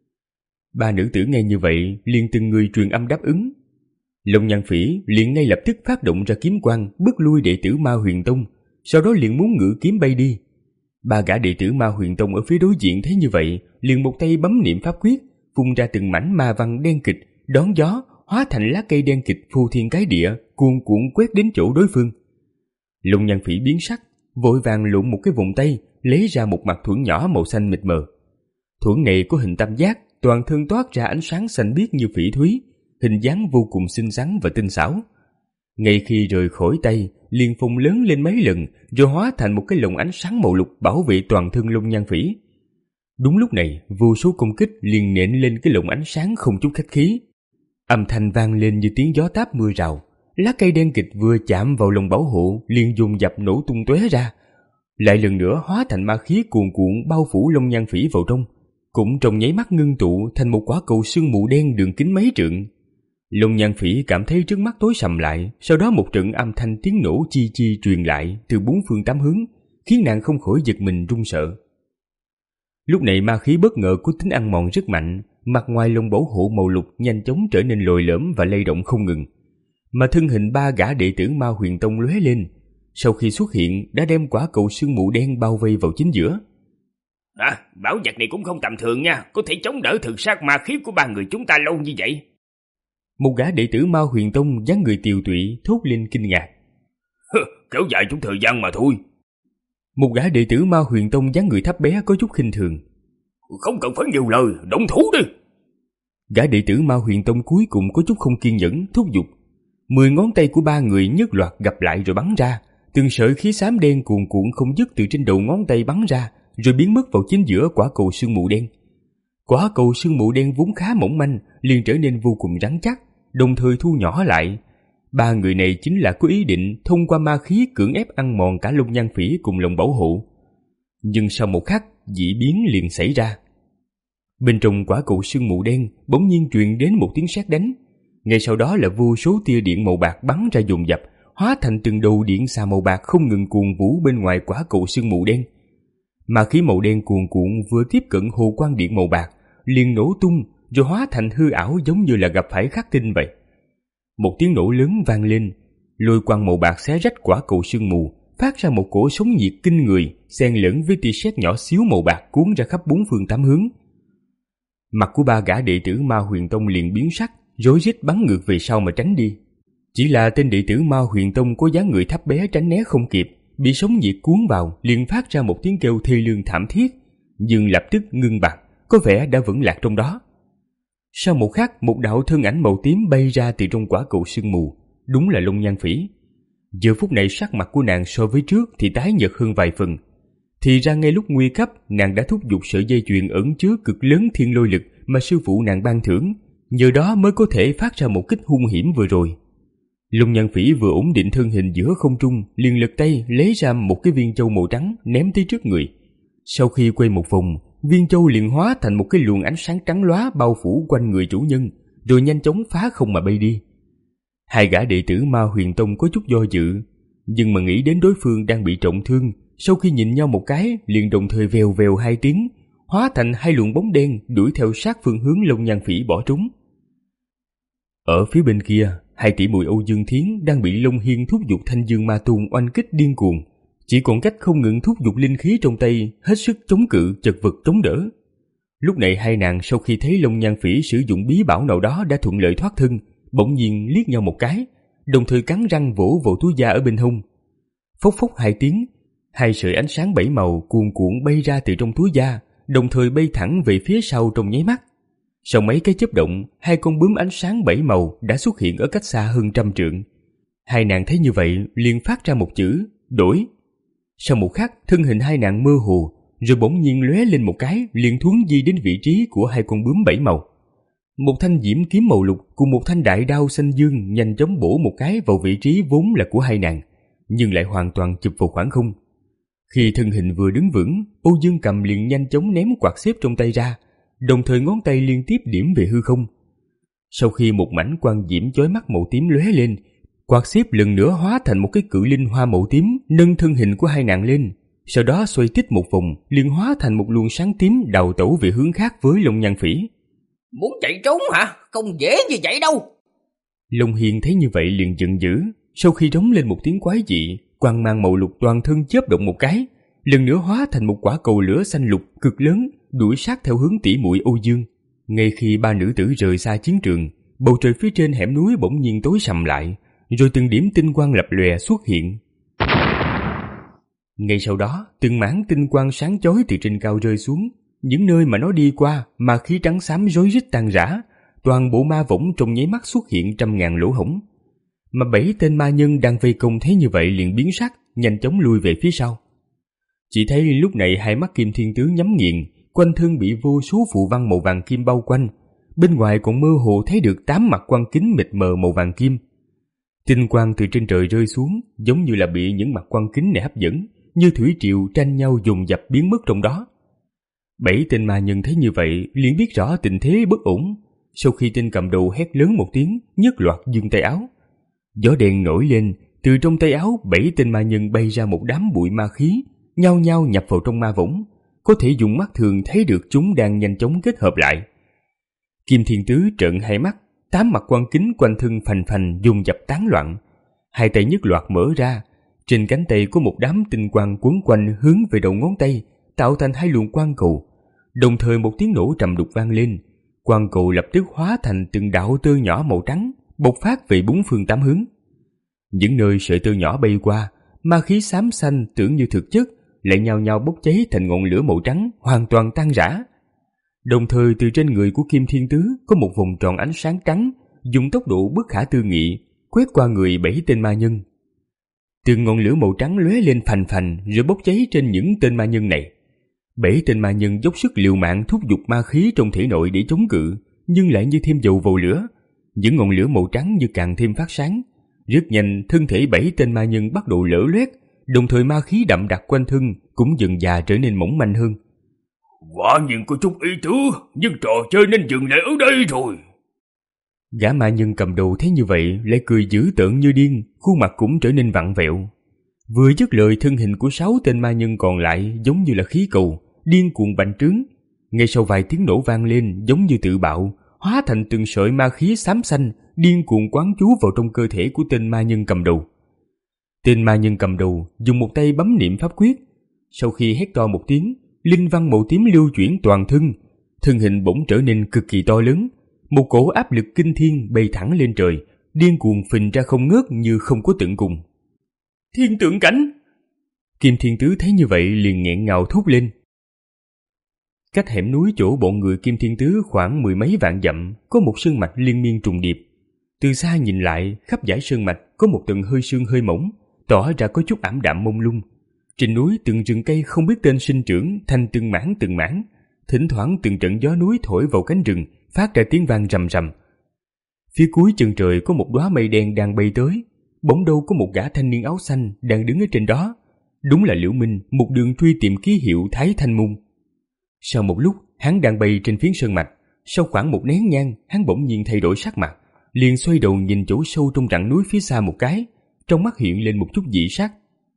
Ba nữ tử nghe như vậy liền từng người truyền âm đáp ứng. Long Nhan Phỉ liền ngay lập tức phát động ra kiếm quang bức lui đệ tử Ma Huyền Tông, sau đó liền muốn ngự kiếm bay đi. Ba gã đệ tử Ma Huyền Tông ở phía đối diện thấy như vậy, liền một tay bấm niệm pháp quyết, phun ra từng mảnh ma văn đen kịch, đón gió hóa thành lá cây đen kịch phô thiên cái địa, cuồn cuộn quét đến chỗ đối phương. Long Nhan Phỉ biến sắc, vội vàng lụm một cái vòng tay, lấy ra một mặt thuẫn nhỏ màu xanh mịt mờ. Thuẫn này có hình tam giác, toàn thân toát ra ánh sáng xanh biếc như phỉ thúy, hình dáng vô cùng xinh xắn và tinh xảo. Ngay khi rời khỏi tay, liền phồng lớn lên mấy lần, rồi hóa thành một cái lồng ánh sáng màu lục bảo vệ toàn thân Long Nhan Phỉ. Đúng lúc này, vô số công kích liền nện lên cái lồng ánh sáng không chút khách khí. Âm thanh vang lên như tiếng gió táp mưa rào. Lá cây đen kịt vừa chạm vào lồng bảo hộ liền dồn dập nổ tung tóe ra, lại lần nữa hóa thành ma khí cuồn cuộn bao phủ Long Nhan Phỉ vào trong, cũng trong nháy mắt ngưng tụ thành một quả cầu sương mù đen đường kính mấy trượng. Long Nhan Phỉ cảm thấy trước mắt tối sầm lại, sau đó một trận âm thanh tiếng nổ chi chi truyền lại từ bốn phương tám hướng, khiến nàng không khỏi giật mình run sợ. Lúc này ma khí bất ngờ có tính ăn mòn rất mạnh, mặt ngoài lồng bảo hộ màu lục nhanh chóng trở nên lồi lõm và lay động không ngừng, mà thân hình ba gã đệ tử Ma Huyền Tông lóe lên, sau khi xuất hiện đã đem quả cầu sương mù đen bao vây vào chính giữa. À, bảo vật này cũng không tầm thường nha, có thể chống đỡ thực sát ma khí của ba người chúng ta lâu như vậy. Một gã đệ tử Ma Huyền Tông dáng người tiều tụy thốt lên kinh ngạc. Kéo dài chút thời gian mà thôi. Một gã đệ tử Ma Huyền Tông dáng người thấp bé có chút khinh thường. Không cần phải nhiều lời, động thủ đi. Gã đệ tử Ma Huyền Tông cuối cùng có chút không kiên nhẫn thúc giục. Mười ngón tay của ba người nhất loạt gặp lại rồi bắn ra, từng sợi khí xám đen cuồn cuộn không dứt từ trên đầu ngón tay bắn ra, rồi biến mất vào chính giữa quả cầu sương mù đen. Quả cầu sương mù đen vốn khá mỏng manh liền trở nên vô cùng rắn chắc, đồng thời thu nhỏ lại. Ba người này chính là có ý định thông qua ma khí cưỡng ép ăn mòn cả Long Nhan Phỉ cùng lồng bảo hộ. Nhưng sau một khắc, dị biến liền xảy ra. Bên trong quả cầu sương mù đen bỗng nhiên truyền đến một tiếng sét đánh. Ngay sau đó là vô số tia điện màu bạc bắn ra dồn dập, hóa thành từng đầu điện xà màu bạc không ngừng cuồn vũ bên ngoài quả cầu sương mù đen. Ma khí màu đen cuồn cuộn vừa tiếp cận hồ quang điện màu bạc, liền nổ tung rồi hóa thành hư ảo giống như là gặp phải khắc tinh vậy. Một tiếng nổ lớn vang lên, lôi quang màu bạc xé rách quả cầu sương mù, phát ra một cỗ sóng nhiệt kinh người, xen lẫn với tia sét nhỏ xíu màu bạc cuốn ra khắp bốn phương tám hướng. Mặt của ba gã đệ tử Ma Huyền Tông liền biến sắc, rối rít bắn ngược về sau mà tránh đi. Chỉ là tên đệ tử Ma Huyền Tông có dáng người thấp bé tránh né không kịp, bị sóng nhiệt cuốn vào liền phát ra một tiếng kêu thê lương thảm thiết, nhưng lập tức ngưng bặt, có vẻ đã vững lạc trong đó. Sau một khắc, một đạo thân ảnh màu tím bay ra từ trong quả cầu sương mù, đúng là Long Nhan Phỉ. Giờ phút này sắc mặt của nàng so với trước thì tái nhợt hơn vài phần. Thì ra ngay lúc nguy cấp, nàng đã thúc giục sợi dây chuyền ẩn chứa cực lớn thiên lôi lực mà sư phụ nàng ban thưởng, nhờ đó mới có thể phát ra một kích hung hiểm vừa rồi. Long Nhan Phỉ vừa ổn định thân hình giữa không trung, liền lật tay lấy ra một cái viên châu màu trắng ném tới trước người. Sau khi quay một vòng, viên châu liền hóa thành một cái luồng ánh sáng trắng lóa bao phủ quanh người chủ nhân, rồi nhanh chóng phá không mà bay đi. Hai gã đệ tử Ma Huyền Tông có chút do dự, nhưng mà nghĩ đến đối phương đang bị trọng thương, sau khi nhìn nhau một cái liền đồng thời vèo vèo hai tiếng, hóa thành hai luồng bóng đen đuổi theo sát phương hướng Long Nhan Phỉ bỏ trốn. Ở phía bên kia, hai tỷ muội Âu Dương Thiến đang bị Long Hiên thúc giục Thanh Dương Ma Tôn oanh kích điên cuồng, chỉ còn cách không ngừng thúc giục linh khí trong tay, hết sức chống cự chật vật chống đỡ. Lúc này hai nàng sau khi thấy Long Nhan Phỉ sử dụng bí bảo nào đó đã thuận lợi thoát thân, bỗng nhiên liếc nhau một cái, đồng thời cắn răng vỗ vào túi da ở bên hông. Phốc phốc hai tiếng, hai sợi ánh sáng bảy màu cuồn cuộn bay ra từ trong túi da, đồng thời bay thẳng về phía sau trong nháy mắt. Sau mấy cái chớp động, hai con bướm ánh sáng bảy màu đã xuất hiện ở cách xa hơn trăm trượng. Hai nàng thấy như vậy liền phát ra một chữ đổi. Sau một khắc, thân hình hai nàng mơ hồ, rồi bỗng nhiên lóe lên một cái, liền thuấn di đến vị trí của hai con bướm bảy màu. Một thanh diễm kiếm màu lục cùng một thanh đại đao xanh dương nhanh chóng bổ một cái vào vị trí vốn là của hai nàng, nhưng lại hoàn toàn chụp vào khoảng không. Khi thân hình vừa đứng vững, Âu Dương Cầm liền nhanh chóng ném quạt xếp trong tay ra, đồng thời ngón tay liên tiếp điểm về hư không. Sau khi một mảnh quang diễm chói mắt màu tím lóe lên, quạt xếp lần nữa hóa thành một cái cự linh hoa màu tím nâng thân hình của hai nàng lên, sau đó xoay tít một vòng liền hóa thành một luồng sáng tím đào tẩu về hướng khác với Long Nhan Phỉ. Muốn chạy trốn hả? Không dễ như vậy đâu. Long Hiên thấy như vậy liền giận dữ, sau khi rống lên một tiếng quái dị, quang mang màu lục toàn thân chớp động một cái, lần nữa hóa thành một quả cầu lửa xanh lục cực lớn đuổi sát theo hướng tỷ muội Âu Dương. Ngay khi ba nữ tử rời xa chiến trường, bầu trời phía trên hẻm núi bỗng nhiên tối sầm lại, rồi từng điểm tinh quang lập lòe xuất hiện. Ngay sau đó, từng mảng tinh quang sáng chói từ trên cao rơi xuống, những nơi mà nó đi qua mà khí trắng xám rối rít tan rã, toàn bộ ma võng trong nháy mắt xuất hiện trăm ngàn lỗ hổng. mà bảy tên ma nhân đang vây công thấy như vậy liền biến sắc, nhanh chóng lui về phía sau. Chỉ thấy lúc này hai mắt Kim Thiên Tứ nhắm nghiền, quanh thân bị vô số phù văn màu vàng kim bao quanh, bên ngoài còn mơ hồ thấy được tám mặt quang kính mịt mờ màu vàng kim. Tinh quang từ trên trời rơi xuống, giống như là bị những mặt quang kính này hấp dẫn, như thủy triều tranh nhau dồn dập biến mất trong đó. Bảy tên ma nhân thấy như vậy liền biết rõ tình thế bất ổn. Sau khi tên cầm đầu hét lớn một tiếng, nhất loạt giương tay áo. Gió đen nổi lên, từ trong tay áo bảy tên ma nhân bay ra một đám bụi ma khí, nhao nhao nhập vào trong ma võng. Có thể dùng mắt thường thấy được chúng đang nhanh chóng kết hợp lại. Kim Thiên Tứ trợn hai mắt, tám mặt quang kính quanh thân phành phành dồn dập tán loạn. Hai tay nhất loạt mở ra, trên cánh tay có một đám tinh quang quấn quanh hướng về đầu ngón tay, tạo thành hai luồng quang cầu. Đồng thời một tiếng nổ trầm đục vang lên, quang cầu lập tức hóa thành từng đạo tơ nhỏ màu trắng, bộc phát về bốn phương tám hướng. Những nơi sợi tơ nhỏ bay qua, ma khí xám xanh tưởng như thực chất lại nhao nhao bốc cháy thành ngọn lửa màu trắng, hoàn toàn tan rã. Đồng thời từ trên người của Kim Thiên Tứ có một vòng tròn ánh sáng trắng, dùng tốc độ bất khả tư nghị quét qua người bảy tên ma nhân. Từng ngọn lửa màu trắng lóe lên phành phành rồi bốc cháy trên những tên ma nhân này. Bảy tên ma nhân dốc sức liều mạng thúc giục ma khí trong thể nội để chống cự, nhưng lại như thêm dầu vào lửa. Những ngọn lửa màu trắng như càng thêm phát sáng. Rất nhanh thân thể bảy tên ma nhân bắt đầu lở loét, đồng thời ma khí đậm đặc quanh thân cũng dần dà trở nên mỏng manh hơn. Quả nhiên có chút ý tứ, nhưng trò chơi nên dừng lại ở đây rồi. Gã ma nhân cầm đầu thấy như vậy lại cười dữ tợn như điên, khuôn mặt cũng trở nên vặn vẹo. Vừa dứt lời, thân hình của sáu tên ma nhân còn lại giống như là khí cầu, điên cuồng bành trướng. Ngay sau vài tiếng nổ vang lên giống như tự bạo, hóa thành từng sợi ma khí xám xanh, điên cuồng quán trú vào trong cơ thể của tên ma nhân cầm đầu. Tên ma nhân cầm đầu dùng một tay bấm niệm pháp quyết. Sau khi hét to một tiếng, linh văn màu tím lưu chuyển toàn thân, thân hình bỗng trở nên cực kỳ to lớn. Một cổ áp lực kinh thiên bay thẳng lên trời, điên cuồng phình ra không ngớt như không có tận cùng. Thiên tượng cảnh! Kim Thiên Tứ thấy như vậy liền nghẹn ngào thốt lên. Cách hẻm núi chỗ bọn người Kim Thiên Tứ khoảng mười mấy vạn dặm có một sơn mạch liên miên trùng điệp. Từ xa nhìn lại, khắp dải sơn mạch có một tầng hơi sương hơi mỏng, tỏ ra có chút ảm đạm mông lung. Trên núi từng rừng cây không biết tên sinh trưởng thành từng mảng từng mảng, thỉnh thoảng từng trận gió núi thổi vào cánh rừng, phát ra tiếng vang rầm rầm. Phía cuối chân trời có một đóa mây đen đang bay tới, bỗng đâu có một gã thanh niên áo xanh đang đứng ở trên đó. Đúng là Liễu Minh, một đường truy tìm ký hiệu Thái Thanh Môn. Sau một lúc, hắn đang bay trên phiến sơn mạch, sau khoảng một nén nhang, hắn bỗng nhiên thay đổi sắc mặt, liền xoay đầu nhìn chỗ sâu trong rặng núi phía xa một cái, trong mắt hiện lên một chút dị sắc.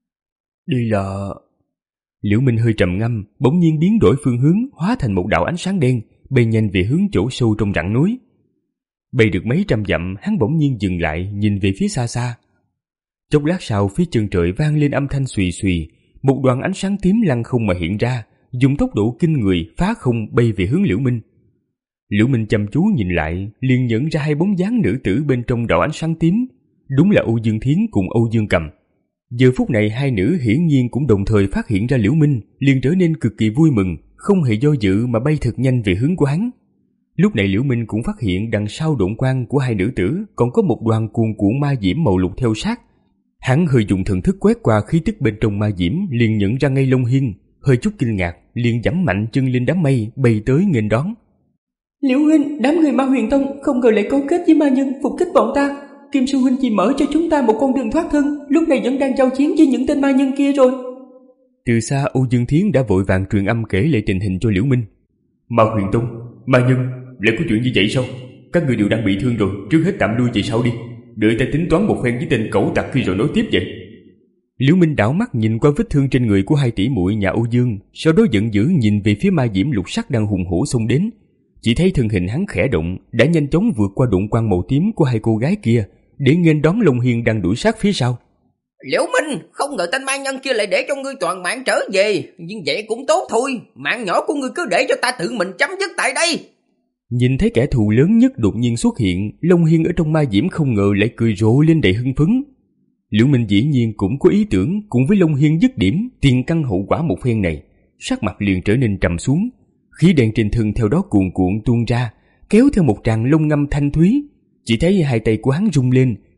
Đây là... Liễu Minh hơi trầm ngâm, bỗng nhiên biến đổi phương hướng, hóa thành một đạo ánh sáng đen, bay nhanh về hướng chỗ sâu trong rặng núi. Bay được mấy trăm dặm, hắn bỗng nhiên dừng lại, nhìn về phía xa xa. Chốc lát sau, phía chân trời vang lên âm thanh xùy xùy, một đoàn ánh sáng tím lăng không mà hiện ra, dùng tốc độ kinh người phá không bay về hướng Liễu Minh. Liễu Minh chăm chú nhìn lại, liền nhận ra hai bóng dáng nữ tử bên trong đạo ánh sáng tím, đúng là Âu Dương Thiến cùng Âu Dương Cầm. Giờ phút này hai nữ hiển nhiên cũng đồng thời phát hiện ra Liễu Minh, liền trở nên cực kỳ vui mừng, không hề do dự mà bay thật nhanh về hướng của hắn. Lúc này Liễu Minh cũng phát hiện đằng sau độn quang của hai nữ tử còn có một đoàn cuồn cuộn ma diễm màu lục theo sát. Hắn hơi dùng thần thức quét qua khí tức bên trong ma diễm, liền nhận ra ngay Long Hiên, hơi chút kinh ngạc, liền giẫm mạnh chân lên đám mây bay tới nghênh đón. Liễu huynh, đám người Ma Huyền Tông không ngờ lại cấu kết với ma nhân phục kích bọn ta. Kim sư huynh chỉ mở cho chúng ta một con đường thoát thân, lúc này vẫn đang giao chiến với những tên ma nhân kia rồi. Từ xa Âu Dương Thiến đã vội vàng truyền âm kể lại tình hình cho Liễu Minh. Ma Huyền Tông, ma nhân, lại có chuyện như vậy sao? Các người đều đang bị thương rồi, trước hết tạm lui về sau đi, đợi ta tính toán một phen với tên cẩu tặc kia rồi nói tiếp vậy. Liễu Minh đảo mắt nhìn qua vết thương trên người của hai tỷ muội nhà Âu Dương, sau đó giận dữ nhìn về phía ma diễm lục sắc đang hùng hổ xông đến. Chỉ thấy thân hình hắn khẽ động, đã nhanh chóng vượt qua độn quang màu tím của hai cô gái kia, để nghênh đón Long Hiên đang đuổi sát phía sau. Liễu Minh, không ngờ tên ma nhân kia lại để cho ngươi toàn mạng trở về, nhưng vậy cũng tốt thôi, mạng nhỏ của ngươi cứ để cho ta tự mình chấm dứt tại đây. Nhìn thấy kẻ thù lớn nhất đột nhiên xuất hiện, Long Hiên ở trong ma diễm không ngờ lại cười rộ lên đầy hưng phấn. Liễu Minh dĩ nhiên cũng có ý tưởng cùng với Long Hiên dứt điểm tiền căn hậu quả một phen này, sắc mặt liền trở nên trầm xuống, khí đen trên thân theo đó cuồn cuộn tuôn ra, kéo theo một tràng lông ngâm thanh thúy. Chỉ thấy hai tay của hắn rung lên,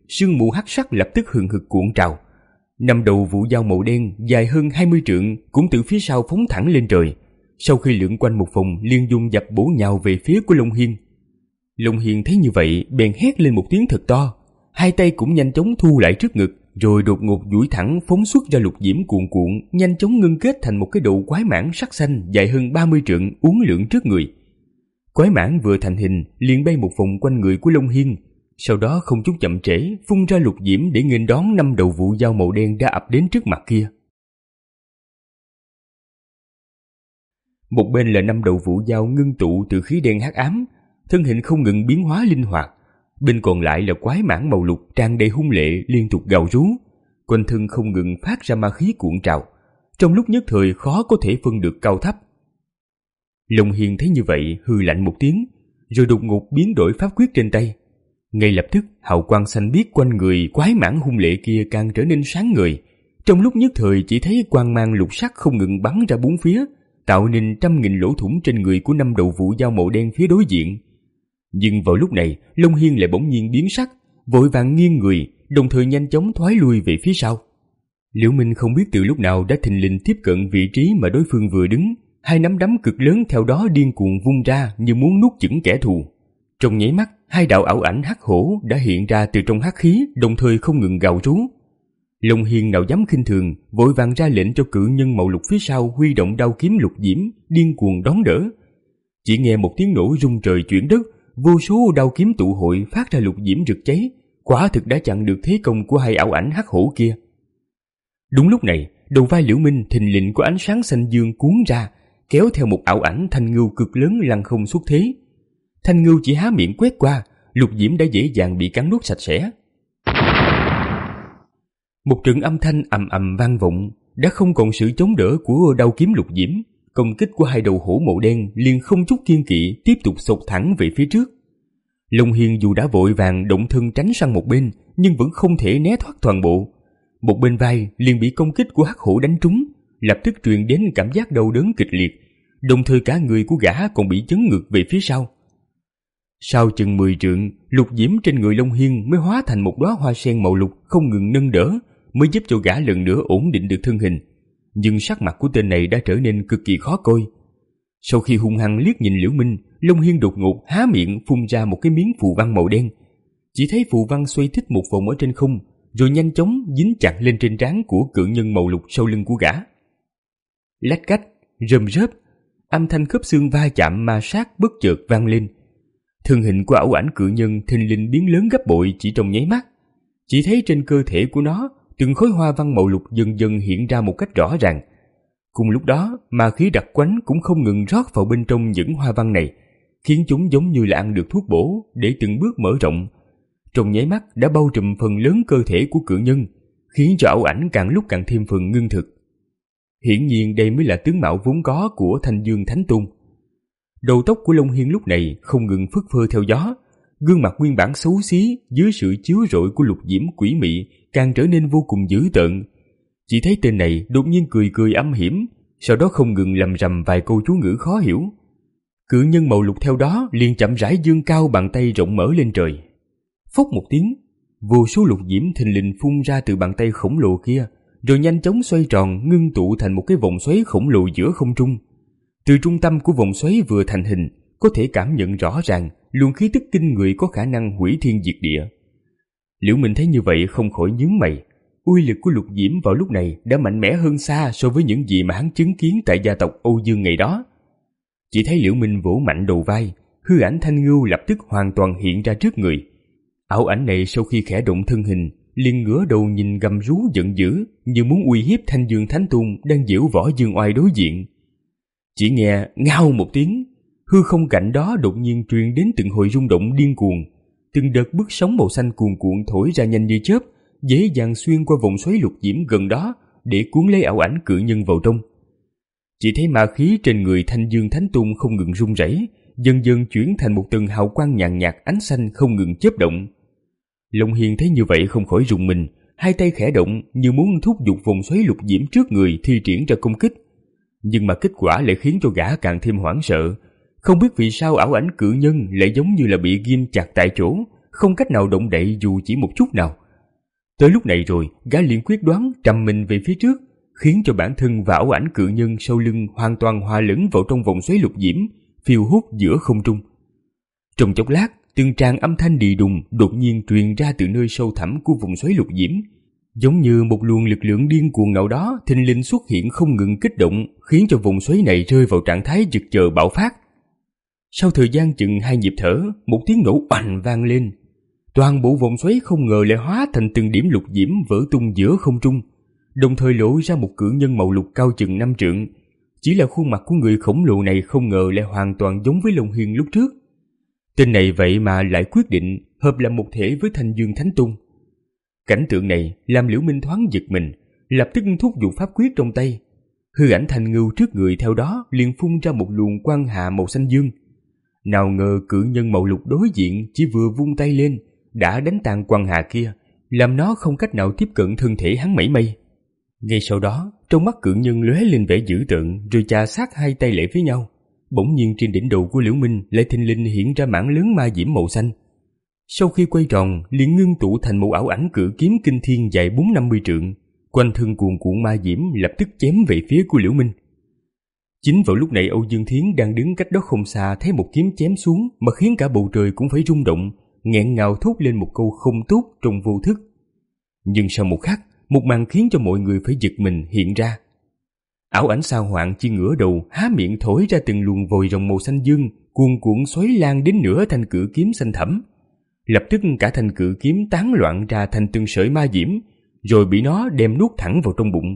sương mù hắc sắc lập tức hừng hực cuộn trào. Năm đầu vũ dao màu đen dài hơn hai mươi trượng cũng từ phía sau phóng thẳng lên trời. Sau khi lượn quanh một vòng, liền dùng dập bổ nhào về phía của Long Hiên. Long Hiên thấy như vậy, bèn hét lên một tiếng thật to, hai tay cũng nhanh chóng thu lại trước ngực, rồi đột ngột duỗi thẳng phóng xuất ra lục diễm cuồn cuộn, nhanh chóng ngưng kết thành một cái đầu quái mãng sắc xanh dài hơn ba mươi trượng uốn lượn trước người. Quái mãng vừa thành hình, liền bay một vòng quanh người của Long Hiên, sau đó không chút chậm trễ phun ra lục diễm để nghênh đón năm đầu vũ dao màu đen đã ập đến trước mặt kia. Một bên là năm đầu vũ dao ngưng tụ từ khí đen hắc ám, thân hình không ngừng biến hóa linh hoạt. Bên còn lại là quái mãng màu lục tràn đầy hung lệ liên tục gào rú, quanh thân không ngừng phát ra ma khí cuộn trào, trong lúc nhất thời khó có thể phân được cao thấp. Long Hiên thấy như vậy hừ lạnh một tiếng, rồi đột ngột biến đổi pháp quyết trên tay. Ngay lập tức hào quang xanh biếc quanh người quái mãng hung lệ kia càng trở nên sáng ngời. Trong lúc nhất thời chỉ thấy quang mang lục sắc không ngừng bắn ra bốn phía, tạo nên trăm nghìn lỗ thủng trên người của năm đầu vũ dao màu đen phía đối diện. Nhưng vào lúc này, Long Hiên lại bỗng nhiên biến sắc, vội vàng nghiêng người, đồng thời nhanh chóng thoái lui về phía sau. Liễu Minh không biết từ lúc nào đã thình lình tiếp cận vị trí mà đối phương vừa đứng, hai nắm đấm cực lớn theo đó điên cuồng vung ra như muốn nuốt chửng kẻ thù. Trong nháy mắt, hai đạo ảo ảnh hắc hổ đã hiện ra từ trong hắc khí, đồng thời không ngừng gào rú. Long Hiên nào dám khinh thường, vội vàng ra lệnh cho cự nhân màu lục phía sau huy động đao kiếm lục diễm, điên cuồng đón đỡ. Chỉ nghe một tiếng nổ rung trời chuyển đất, vô số đao kiếm tụ hội phát ra lục diễm rực cháy, quả thực đã chặn được thế công của hai ảo ảnh hắc hổ kia. Đúng lúc này, đầu vai Liễu Minh thình lình có ánh sáng xanh dương cuốn ra, kéo theo một ảo ảnh thanh ngưu cực lớn lăng không xuất thế. Thanh ngưu chỉ há miệng quét qua, lục diễm đã dễ dàng bị cắn nuốt sạch sẽ. Một trận âm thanh ầm ầm vang vọng, đã không còn sự chống đỡ của đao kiếm lục diễm. Công kích của hai đầu hổ màu đen liền không chút kiêng kỵ tiếp tục xộc thẳng về phía trước. Long Hiên dù đã vội vàng động thân tránh sang một bên, nhưng vẫn không thể né thoát toàn bộ. Một bên vai liền bị công kích của hắc hổ đánh trúng, lập tức truyền đến cảm giác đau đớn kịch liệt, đồng thời cả người của gã còn bị chấn ngược về phía sau. Sau chừng mười trượng, lục diễm trên người Long Hiên mới hóa thành một đóa hoa sen màu lục không ngừng nâng đỡ, mới giúp cho gã lần nữa ổn định được thân hình. Nhưng sắc mặt của tên này đã trở nên cực kỳ khó coi. Sau khi hung hăng liếc nhìn Liễu Minh, Long Hiên đột ngột há miệng phun ra một cái miếng phù văn màu đen. Chỉ thấy phù văn xoay thích một vòng ở trên không, rồi nhanh chóng dính chặt lên trên trán của cự nhân màu lục sau lưng của gã. Lách cách, rơm rớp, âm thanh khớp xương va chạm ma sát bất chợt vang lên. Thân hình của ảo ảnh cự nhân thình lình biến lớn gấp bội chỉ trong nháy mắt. Chỉ thấy trên cơ thể của nó, từng khối hoa văn màu lục dần dần hiện ra một cách rõ ràng. Cùng lúc đó, ma khí đặc quánh cũng không ngừng rót vào bên trong những hoa văn này, khiến chúng giống như là ăn được thuốc bổ để từng bước mở rộng. Trong nháy mắt đã bao trùm phần lớn cơ thể của cự nhân, khiến cho ảo ảnh càng lúc càng thêm phần ngưng thực. Hiển nhiên đây mới là tướng mạo vốn có của Thanh Dương Thánh Tôn. Đầu tóc của Long Hiên lúc này không ngừng phất phơ theo gió, gương mặt nguyên bản xấu xí dưới sự chiếu rọi của lục diễm quỷ mị càng trở nên vô cùng dữ tợn. Chỉ thấy tên này đột nhiên cười cười âm hiểm, sau đó không ngừng lầm rầm vài câu chú ngữ khó hiểu. Cự nhân màu lục theo đó liền chậm rãi dương cao bàn tay rộng mở lên trời. Phốc một tiếng, vô số lục diễm thình lình phun ra từ bàn tay khổng lồ kia, rồi nhanh chóng xoay tròn ngưng tụ thành một cái vòng xoáy khổng lồ giữa không trung. Từ trung tâm của vòng xoáy vừa thành hình, có thể cảm nhận rõ ràng luồng khí tức kinh người có khả năng hủy thiên diệt địa. Liễu Minh thấy như vậy không khỏi nhướng mày. Uy lực của lục diễm vào lúc này đã mạnh mẽ hơn xa so với những gì mà hắn chứng kiến tại gia tộc Âu Dương ngày đó. Chỉ thấy Liễu Minh vỗ mạnh đầu vai, hư ảnh Thanh Ngưu lập tức hoàn toàn hiện ra trước người. Ảo ảnh này sau khi khẽ động thân hình, liền ngửa đầu nhìn gầm rú giận dữ, như muốn uy hiếp Thanh Dương Thánh Tôn đang giễu võ dương oai đối diện. Chỉ nghe ngao một tiếng, hư không cạnh đó đột nhiên truyền đến từng hồi rung động điên cuồng, từng đợt bước sóng màu xanh cuồn cuộn thổi ra nhanh như chớp, dễ dàng xuyên qua vòng xoáy lục diễm gần đó để cuốn lấy ảo ảnh cự nhân vào trong. Chỉ thấy ma khí trên người Thanh Dương Thánh Tôn không ngừng rung rẩy, dần dần chuyển thành một tầng hào quang nhàn nhạt ánh xanh không ngừng chớp động. Long Hiên thấy như vậy không khỏi rùng mình, hai tay khẽ động như muốn thúc giục vòng xoáy lục diễm trước người thi triển ra công kích. Nhưng mà kết quả lại khiến cho gã càng thêm hoảng sợ. Không biết vì sao ảo ảnh cự nhân lại giống như là bị ghim chặt tại chỗ, không cách nào động đậy dù chỉ một chút nào. Tới lúc này rồi, gã liền quyết đoán trầm mình về phía trước, khiến cho bản thân và ảo ảnh cự nhân sau lưng hoàn toàn hòa lẫn vào trong vòng xoáy lục diễm, phiêu hốt giữa không trung. Trong chốc lát, từng tràng âm thanh đì đùng đột nhiên truyền ra từ nơi sâu thẳm của vùng xoáy lục diễm, giống như một luồng lực lượng điên cuồng nào đó thình lình xuất hiện không ngừng kích động, khiến cho vùng xoáy này rơi vào trạng thái giật chờ bạo phát. Sau thời gian chừng hai nhịp thở, một tiếng nổ oành vang lên. Toàn bộ vòng xoáy không ngờ lại hóa thành từng điểm lục diễm vỡ tung giữa không trung, đồng thời lộ ra một cự nhân màu lục cao chừng năm trượng. Chỉ là khuôn mặt của người khổng lồ này không ngờ lại hoàn toàn giống với Long Hiên lúc trước. Tên này vậy mà lại quyết định hợp làm một thể với Thanh Dương Thánh Tôn. Cảnh tượng này làm Liễu Minh thoáng giật mình, lập tức thúc giục pháp quyết trong tay. Hư ảnh Thanh Ngưu trước người theo đó liền phun ra một luồng quang hà màu xanh dương. Nào ngờ cự nhân màu lục đối diện chỉ vừa vung tay lên đã đánh tan quang hà kia, làm nó không cách nào tiếp cận thân thể hắn mảy may. Ngay sau đó, trong mắt cự nhân lóe lên vẻ dữ tợn, rồi chà sát hai tay lại với nhau. Bỗng nhiên trên đỉnh đầu của Liễu Minh lại thình lình hiện ra mảng lớn ma diễm màu xanh. Sau khi quay tròn, liền ngưng tụ thành một ảo ảnh cự kiếm kinh thiên dài bốn năm mươi trượng, quanh thân cuồn cuộn ma diễm lập tức chém về phía của Liễu Minh. Chính vào lúc này, Âu Dương Thiến đang đứng cách đó không xa thấy một kiếm chém xuống mà khiến cả bầu trời cũng phải rung động, nghẹn ngào thốt lên một câu không tốt trong vô thức. Nhưng sau một khắc, một màn khiến cho mọi người phải giật mình hiện ra. Ảo ảnh Sa Hoạn chỉ ngửa đầu há miệng thổi ra từng luồng vòi rồng màu xanh dương, cuồn cuộn xoáy lan đến nửa thanh cự kiếm xanh thẫm. Lập tức cả thanh cự kiếm tán loạn ra thành từng sợi ma diễm, rồi bị nó đem nuốt thẳng vào trong bụng.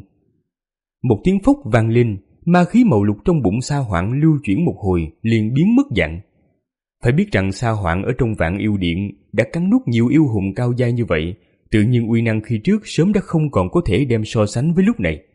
Một tiếng phốc vang lên, ma khí màu lục trong bụng Sa Hoạn lưu chuyển một hồi liền biến mất dạng. Phải biết rằng Sa Hoạn ở trong Vạn Yêu Điện đã cắn nuốt nhiều yêu hùng cao giai như vậy, tự nhiên uy năng khi trước sớm đã không còn có thể đem so sánh với lúc này.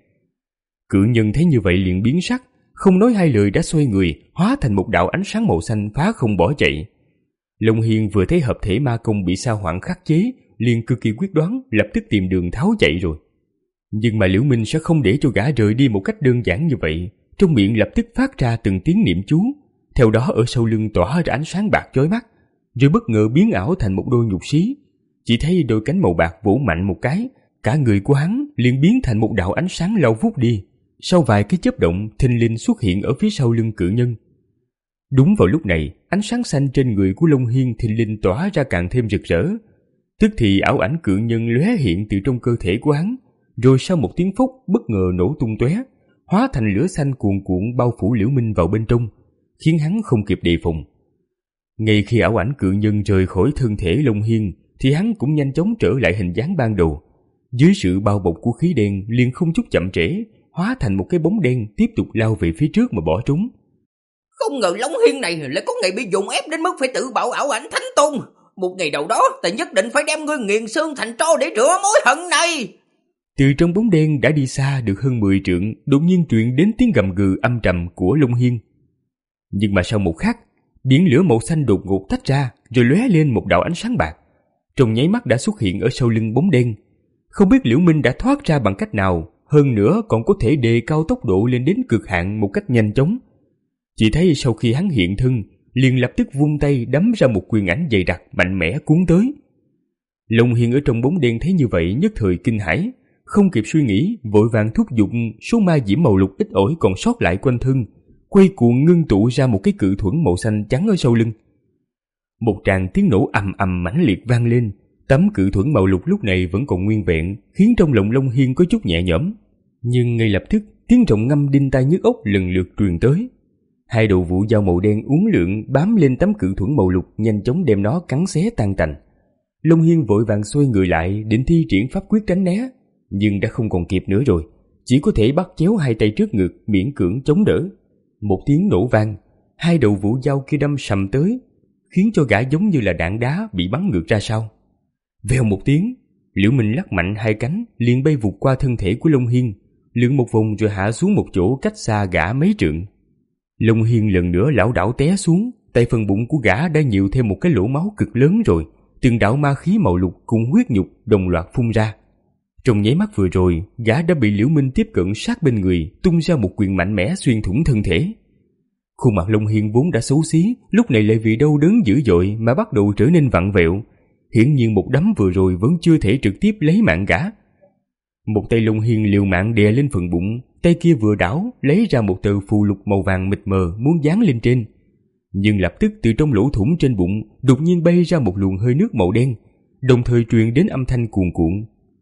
Cự nhân thấy như vậy liền biến sắc, không nói hai lời đã xoay người, hóa thành một đạo ánh sáng màu xanh phá không bỏ chạy. Long Hiên vừa thấy hợp thể ma công bị Sa Hoạn khắc chế, liền cực kỳ quyết đoán lập tức tìm đường tháo chạy rồi. Nhưng mà Liễu Minh sẽ không để cho gã rời đi một cách đơn giản như vậy, trong miệng lập tức phát ra từng tiếng niệm chú, theo đó ở sau lưng tỏa ra ánh sáng bạc chói mắt, rồi bất ngờ biến ảo thành một đôi nhục xí. Chỉ thấy đôi cánh màu bạc vỗ mạnh một cái, cả người của hắn liền biến thành một đạo ánh sáng lao vút đi, sau vài cái chớp động thình lình xuất hiện ở phía sau lưng cự nhân. Đúng vào lúc này, ánh sáng xanh trên người của Long Hiên thình lình tỏa ra càng thêm rực rỡ. Tức thì ảo ảnh cự nhân lóe hiện từ trong cơ thể của hắn, rồi sau một tiếng phốc bất ngờ nổ tung tóe, hóa thành lửa xanh cuồn cuộn bao phủ Liễu Minh vào bên trong, khiến hắn không kịp đề phòng. Ngay khi ảo ảnh cự nhân rời khỏi thân thể Long Hiên, thì hắn cũng nhanh chóng trở lại hình dáng ban đầu. Dưới sự bao bọc của khí đen liền không chút chậm trễ, hóa thành một cái bóng đen tiếp tục lao về phía trước mà bỏ trốn. Không ngờ Long Hiên này lại có ngày bị dồn ép đến mức phải tự bạo ảo ảnh Thánh Tôn. Một ngày đầu đó ta nhất định phải đem ngươi nghiền xương thành tro để rửa mối hận này. Từ trong bóng đen đã đi xa được hơn mười trượng, đột nhiên truyền đến tiếng gầm gừ âm trầm của Long Hiên. Nhưng mà sau một khắc, biển lửa màu xanh đột ngột tách ra, rồi lóe lên một đạo ánh sáng bạc. Trong nháy mắt đã xuất hiện ở sau lưng bóng đen. Không biết Liễu Minh đã thoát ra bằng cách nào, hơn nữa còn có thể đề cao tốc độ lên đến cực hạn một cách nhanh chóng. Chỉ thấy sau khi hắn hiện thân, liền lập tức vung tay đấm ra một quyền ảnh dày đặc mạnh mẽ cuốn tới. Long Hiên ở trong bóng đen thấy như vậy nhất thời kinh hãi, không kịp suy nghĩ, vội vàng thúc giục số ma diễm màu lục ít ỏi còn sót lại quanh thân, quay cuồng ngưng tụ ra một cái cự thuẫn màu xanh trắng ở sau lưng. Một tràng tiếng nổ ầm ầm mãnh liệt vang lên, tấm cự thuẫn màu lục lúc này vẫn còn nguyên vẹn, khiến trong lòng Long Hiên có chút nhẹ nhõm. Nhưng ngay lập tức, tiếng rồng ngâm đinh tai nhức óc lần lượt truyền tới. Hai đầu vũ dao màu đen uốn lượn bám lên tấm cự thuẫn màu lục, nhanh chóng đem nó cắn xé tan tành. Long Hiên vội vàng xoay người lại định thi triển pháp quyết tránh né, nhưng đã không còn kịp nữa rồi, chỉ có thể bắt chéo hai tay trước ngực miễn cưỡng chống đỡ. Một tiếng nổ vang, hai đầu vũ dao kia đâm sầm tới, khiến cho gã giống như là đạn đá bị bắn ngược ra sau. Vèo một tiếng, Liễu Minh lắc mạnh hai cánh, liền bay vụt qua thân thể của Long Hiên, lượn một vòng rồi hạ xuống một chỗ cách xa gã mấy trượng. Long Hiên lần nữa lảo đảo té xuống, tay phần bụng của gã đã nhiều thêm một cái lỗ máu cực lớn rồi, từng đạo ma khí màu lục cùng huyết nhục đồng loạt phun ra. Trong nháy mắt vừa rồi, gã đã bị Liễu Minh tiếp cận sát bên người, tung ra một quyền mạnh mẽ xuyên thủng thân thể. Khuôn mặt Long Hiên vốn đã xấu xí, lúc này lại vì đau đớn dữ dội mà bắt đầu trở nên vặn vẹo, hiển nhiên một đấm vừa rồi vẫn chưa thể trực tiếp lấy mạng gã. Một tay Long Hiên liều mạng đè lên phần bụng, tay kia vừa đảo lấy ra một tờ phù lục màu vàng mịt mờ muốn dán lên trên. Nhưng lập tức từ trong lỗ thủng trên bụng đột nhiên bay ra một luồng hơi nước màu đen, đồng thời truyền đến âm thanh cuồn cuộn.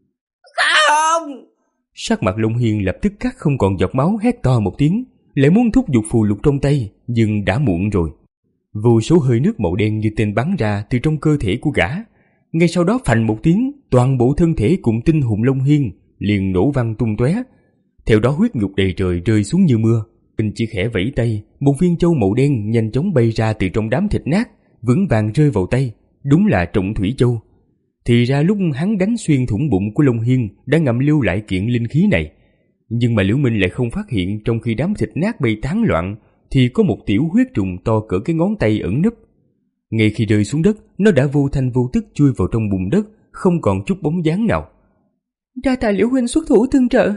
Không! Sắc mặt Long Hiên lập tức cắt không còn giọt máu, hét to một tiếng, lại muốn thúc giục phù lục trong tay, nhưng đã muộn rồi. Vô số hơi nước màu đen như tên bắn ra từ trong cơ thể của gã. Ngay sau đó phành một tiếng, toàn bộ thân thể cùng tinh hồn Long Hiên liền nổ văng tung tóe. Theo đó huyết nhục đầy trời rơi xuống như mưa. Mình chỉ khẽ vẫy tay, một viên châu màu đen nhanh chóng bay ra từ trong đám thịt nát, vững vàng rơi vào tay. Đúng là Trọng Thủy Châu. Thì ra lúc hắn đánh xuyên thủng bụng của Long Hiên đã ngầm lưu lại kiện linh khí này. Nhưng mà Liễu Minh lại không phát hiện trong khi đám thịt nát bay tán loạn thì có một tiểu huyết trùng to cỡ cái ngón tay ẩn nấp. Ngay khi rơi xuống đất, nó đã vô thanh vô tức chui vào trong bùn đất, không còn chút bóng dáng nào. Đa tạ Liễu huynh xuất thủ tương trợ.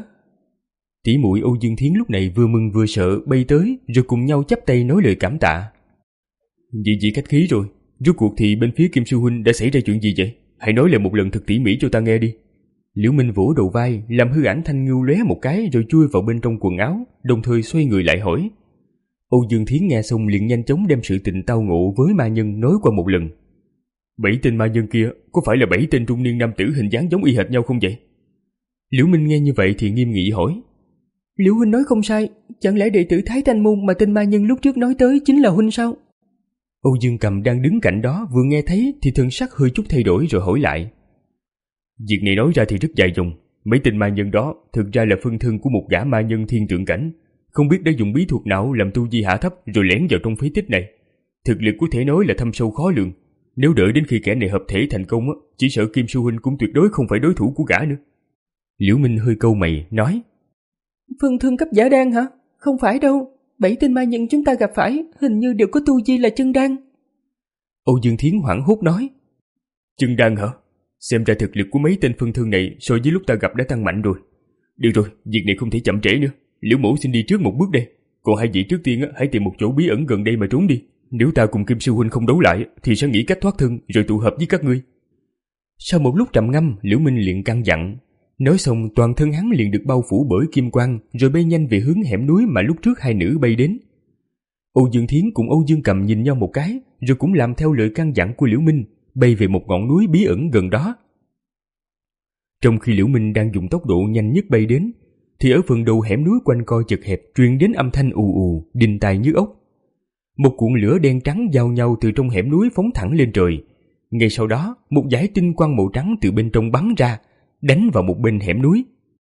Tỷ muội Âu Dương Thiến lúc này vừa mừng vừa sợ bay tới, rồi cùng nhau chắp tay nói lời cảm tạ. Dị dị khách khí rồi, rốt cuộc thì bên phía Kim sư huynh đã xảy ra chuyện gì vậy? Hãy nói lại một lần thật tỉ mỉ cho ta nghe đi. Liễu Minh vỗ đầu vai, làm hư ảnh thanh ngưu lóe một cái rồi chui vào bên trong quần áo, đồng thời xoay người lại hỏi. Âu Dương Thiến nghe xong liền nhanh chóng đem sự tình tao ngộ với ma nhân nói qua một lần. Bảy tên ma nhân kia có phải là bảy tên trung niên nam tử hình dáng giống y hệt nhau không vậy? Liễu Minh nghe như vậy thì nghiêm nghị hỏi. Liễu huynh nói không sai, chẳng lẽ đệ tử Thái Thanh môn mà tên ma nhân lúc trước nói tới chính là huynh sao? Âu Dương Cầm đang đứng cạnh đó vừa nghe thấy thì thần sắc hơi chút thay đổi rồi hỏi lại. Việc này nói ra thì rất dài dòng. Mấy tên ma nhân đó thực ra là phân thân của một gã ma nhân thiên tượng cảnh, không biết đã dùng bí thuật nào làm tu vi hạ thấp rồi lẻn vào trong phế tích này. Thực lực có thể nói là thâm sâu khó lường. Nếu đợi đến khi kẻ này hợp thể thành công, chỉ sợ Kim sư huynh cũng tuyệt đối không phải đối thủ của gã nữa. Liễu Minh hơi cau mày nói. Phân thân cấp giả đan hả? Không phải đâu. Bảy tên ma nhân chúng ta gặp phải hình như đều có tu vi là chân đan. Âu Dương Thiến hoảng hốt nói. Chân đan hả? Xem ra thực lực của mấy tên phân thân này so với lúc ta gặp đã tăng mạnh rồi. Được rồi, việc này không thể chậm trễ nữa. Liễu mẫu xin đi trước một bước đây. Còn hai vị trước tiên hãy tìm một chỗ bí ẩn gần đây mà trốn đi. Nếu ta cùng Kim sư huynh không đấu lại thì sẽ nghĩ cách thoát thân rồi tụ hợp với các ngươi. Sau một lúc trầm ngâm, Liễu Minh liền căn dặn. Nói xong toàn thân hắn liền được bao phủ bởi kim quang rồi bay nhanh về hướng hẻm núi mà lúc trước hai nữ bay đến. Âu Dương Thiến cùng Âu Dương Cầm nhìn nhau một cái rồi cũng làm theo lời căn dặn của Liễu Minh, bay về một ngọn núi bí ẩn gần đó. Trong khi Liễu Minh đang dùng tốc độ nhanh nhất bay đến thì ở phần đầu hẻm núi quanh co chật hẹp truyền đến âm thanh ù ù đinh tai nhức óc. Một cuộn lửa đen trắng giao nhau từ trong hẻm núi phóng thẳng lên trời. Ngay sau đó một dải tinh quang màu trắng từ bên trong bắn ra, đánh vào một bên hẻm núi.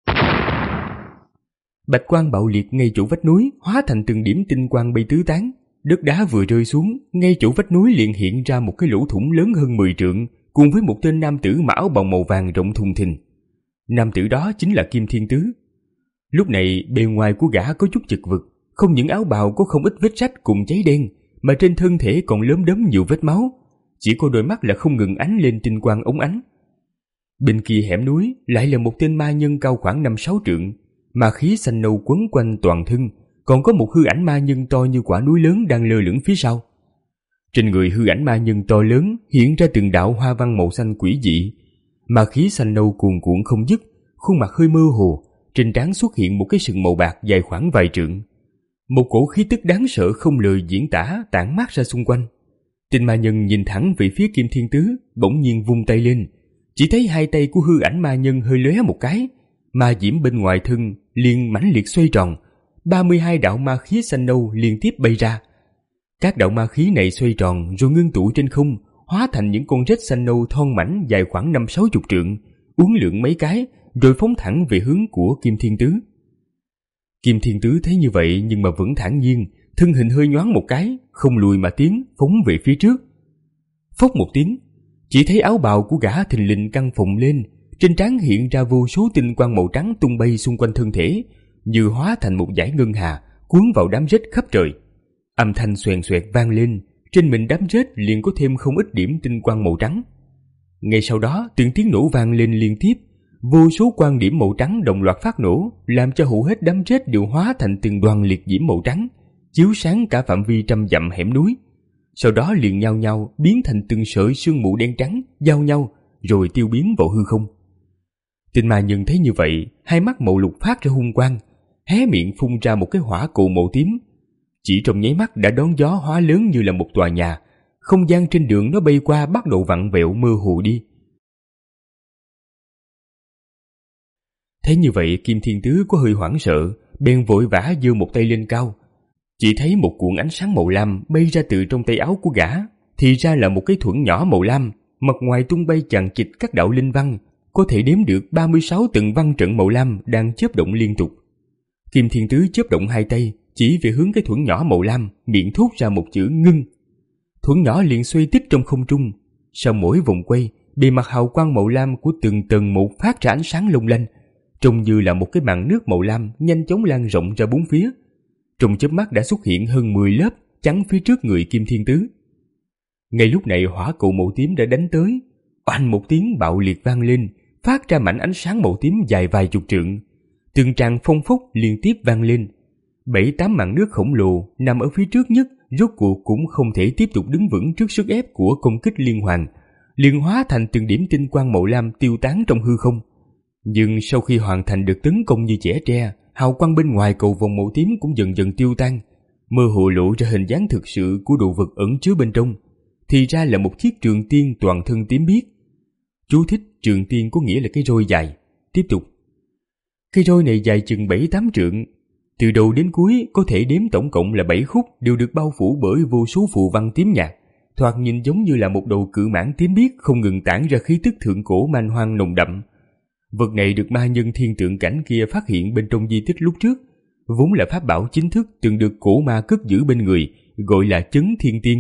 Bạch quang bạo liệt ngay chỗ vách núi hóa thành từng điểm tinh quang bay tứ tán. Đất đá vừa rơi xuống, ngay chỗ vách núi liền hiện ra một cái lỗ thủng lớn hơn mười trượng, cùng với một tên nam tử mặc áo bào màu vàng rộng thùng thình. Nam tử đó chính là Kim Thiên Tứ. Lúc này bề ngoài của gã có chút chật vật, không những áo bào có không ít vết rách cùng cháy đen, mà trên thân thể còn lốm đốm nhiều vết máu, chỉ có đôi mắt là không ngừng ánh lên tinh quang óng ánh. Bên kia hẻm núi lại là một tên ma nhân cao khoảng năm sáu trượng, ma khí xanh nâu quấn quanh toàn thân, còn có một hư ảnh ma nhân to như quả núi lớn đang lơ lửng phía sau. Trên người hư ảnh ma nhân to lớn hiện ra từng đạo hoa văn màu xanh quỷ dị, ma khí xanh nâu cuồn cuộn không dứt, khuôn mặt hơi mơ hồ, trên trán xuất hiện một cái sừng màu bạc dài khoảng vài trượng. Một cổ khí tức đáng sợ không lời diễn tả tản mát ra xung quanh. Tên ma nhân nhìn thẳng về phía Kim Thiên Tứ, bỗng nhiên vung tay lên, chỉ thấy hai tay của hư ảnh ma nhân hơi lóe một cái, ma diễm bên ngoài thân liền mãnh liệt xoay tròn, ba mươi hai đạo ma khí xanh nâu liên tiếp bay ra. Các đạo ma khí này xoay tròn rồi ngưng tụ trên không, hóa thành những con rết xanh nâu thon mảnh dài khoảng năm sáu chục trượng, uốn lượn mấy cái rồi phóng thẳng về hướng của Kim Thiên Tứ. Kim Thiên Tứ thấy như vậy nhưng mà vẫn thản nhiên, thân hình hơi nhoáng một cái, không lùi mà tiến, phóng về phía trước. Phốc một tiếng, chỉ thấy áo bào của gã thình lình căng phồng lên, trên trán hiện ra vô số tinh quang màu trắng tung bay xung quanh thân thể, như hóa thành một dải ngân hà cuốn vào đám rết khắp trời. Âm thanh xoèn xoẹt vang lên, trên mình đám rết liền có thêm không ít điểm tinh quang màu trắng. Ngay sau đó từng tiếng nổ vang lên liên tiếp, vô số quang điểm màu trắng đồng loạt phát nổ, làm cho hầu hết đám rết đều hóa thành từng đoàn liệt diễm màu trắng, chiếu sáng cả phạm vi trăm dặm hẻm núi. sau đó liền nhao nhao biến thành từng sợi sương mù đen trắng giao nhau rồi tiêu biến vào hư không. Tên ma nhân thấy như vậy, hai mắt màu lục phát ra hung quang, hé miệng phun ra một cái hỏa cầu màu tím. Chỉ trong nháy mắt đã đón gió hóa lớn như là một tòa nhà, không gian trên đường nó bay qua bắt đầu vặn vẹo mơ hồ đi. Thấy như vậy, Kim Thiên Tứ có hơi hoảng sợ, bèn vội vã giơ một tay lên cao. Chỉ thấy một cuộn ánh sáng màu lam bay ra từ trong tay áo của gã, thì ra là một cái thuẫn nhỏ màu lam, mặt ngoài tung bay chằng chịt các đạo linh văn, có thể đếm được ba mươi sáu tầng văn trận màu lam đang chớp động liên tục. Kim Thiên Tứ chớp động hai tay, chỉ về hướng cái thuẫn nhỏ màu lam, miệng thốt ra một chữ ngưng. Thuẫn nhỏ liền xoay tít trong không trung, sau mỗi vòng quay, bề mặt hào quang màu lam của từng tầng một phát ra ánh sáng long lanh, trông như là một cái màn nước màu lam nhanh chóng lan rộng ra bốn phía. Trong chớp mắt đã xuất hiện hơn mười lớp chắn phía trước người Kim Thiên Tứ. Ngay lúc này hỏa cầu màu tím đã đánh tới, oanh một tiếng bạo liệt vang lên, phát ra mảnh ánh sáng màu tím dài vài chục trượng. Từng tràng phong phốc liên tiếp vang lên. Bảy tám màn nước khổng lồ nằm ở phía trước nhất rốt cuộc cũng không thể tiếp tục đứng vững trước sức ép của công kích liên hoàn, liền hóa thành từng điểm tinh quang màu lam tiêu tán trong hư không. Nhưng sau khi hoàn thành được tấn công như chẻ tre, hào quang bên ngoài cầu vòng màu tím cũng dần dần tiêu tan, mơ hồ lộ ra hình dáng thực sự của đồ vật ẩn chứa bên trong. Thì ra là một chiếc trường tiên toàn thân tím biếc. Chú thích: trường tiên có nghĩa là cái roi dài. Tiếp tục. Cây roi này dài chừng bảy tám trượng, từ đầu đến cuối có thể đếm tổng cộng là bảy khúc, đều được bao phủ bởi vô số phù văn tím nhạt, thoạt nhìn giống như là một đầu cự mãng tím biếc không ngừng tản ra khí tức thượng cổ man hoang nồng đậm. Vật này được ma nhân thiên tượng cảnh kia phát hiện bên trong di tích lúc trước, vốn là pháp bảo chính thức từng được cổ ma cất giữ bên người, gọi là Chấn Thiên Tiên.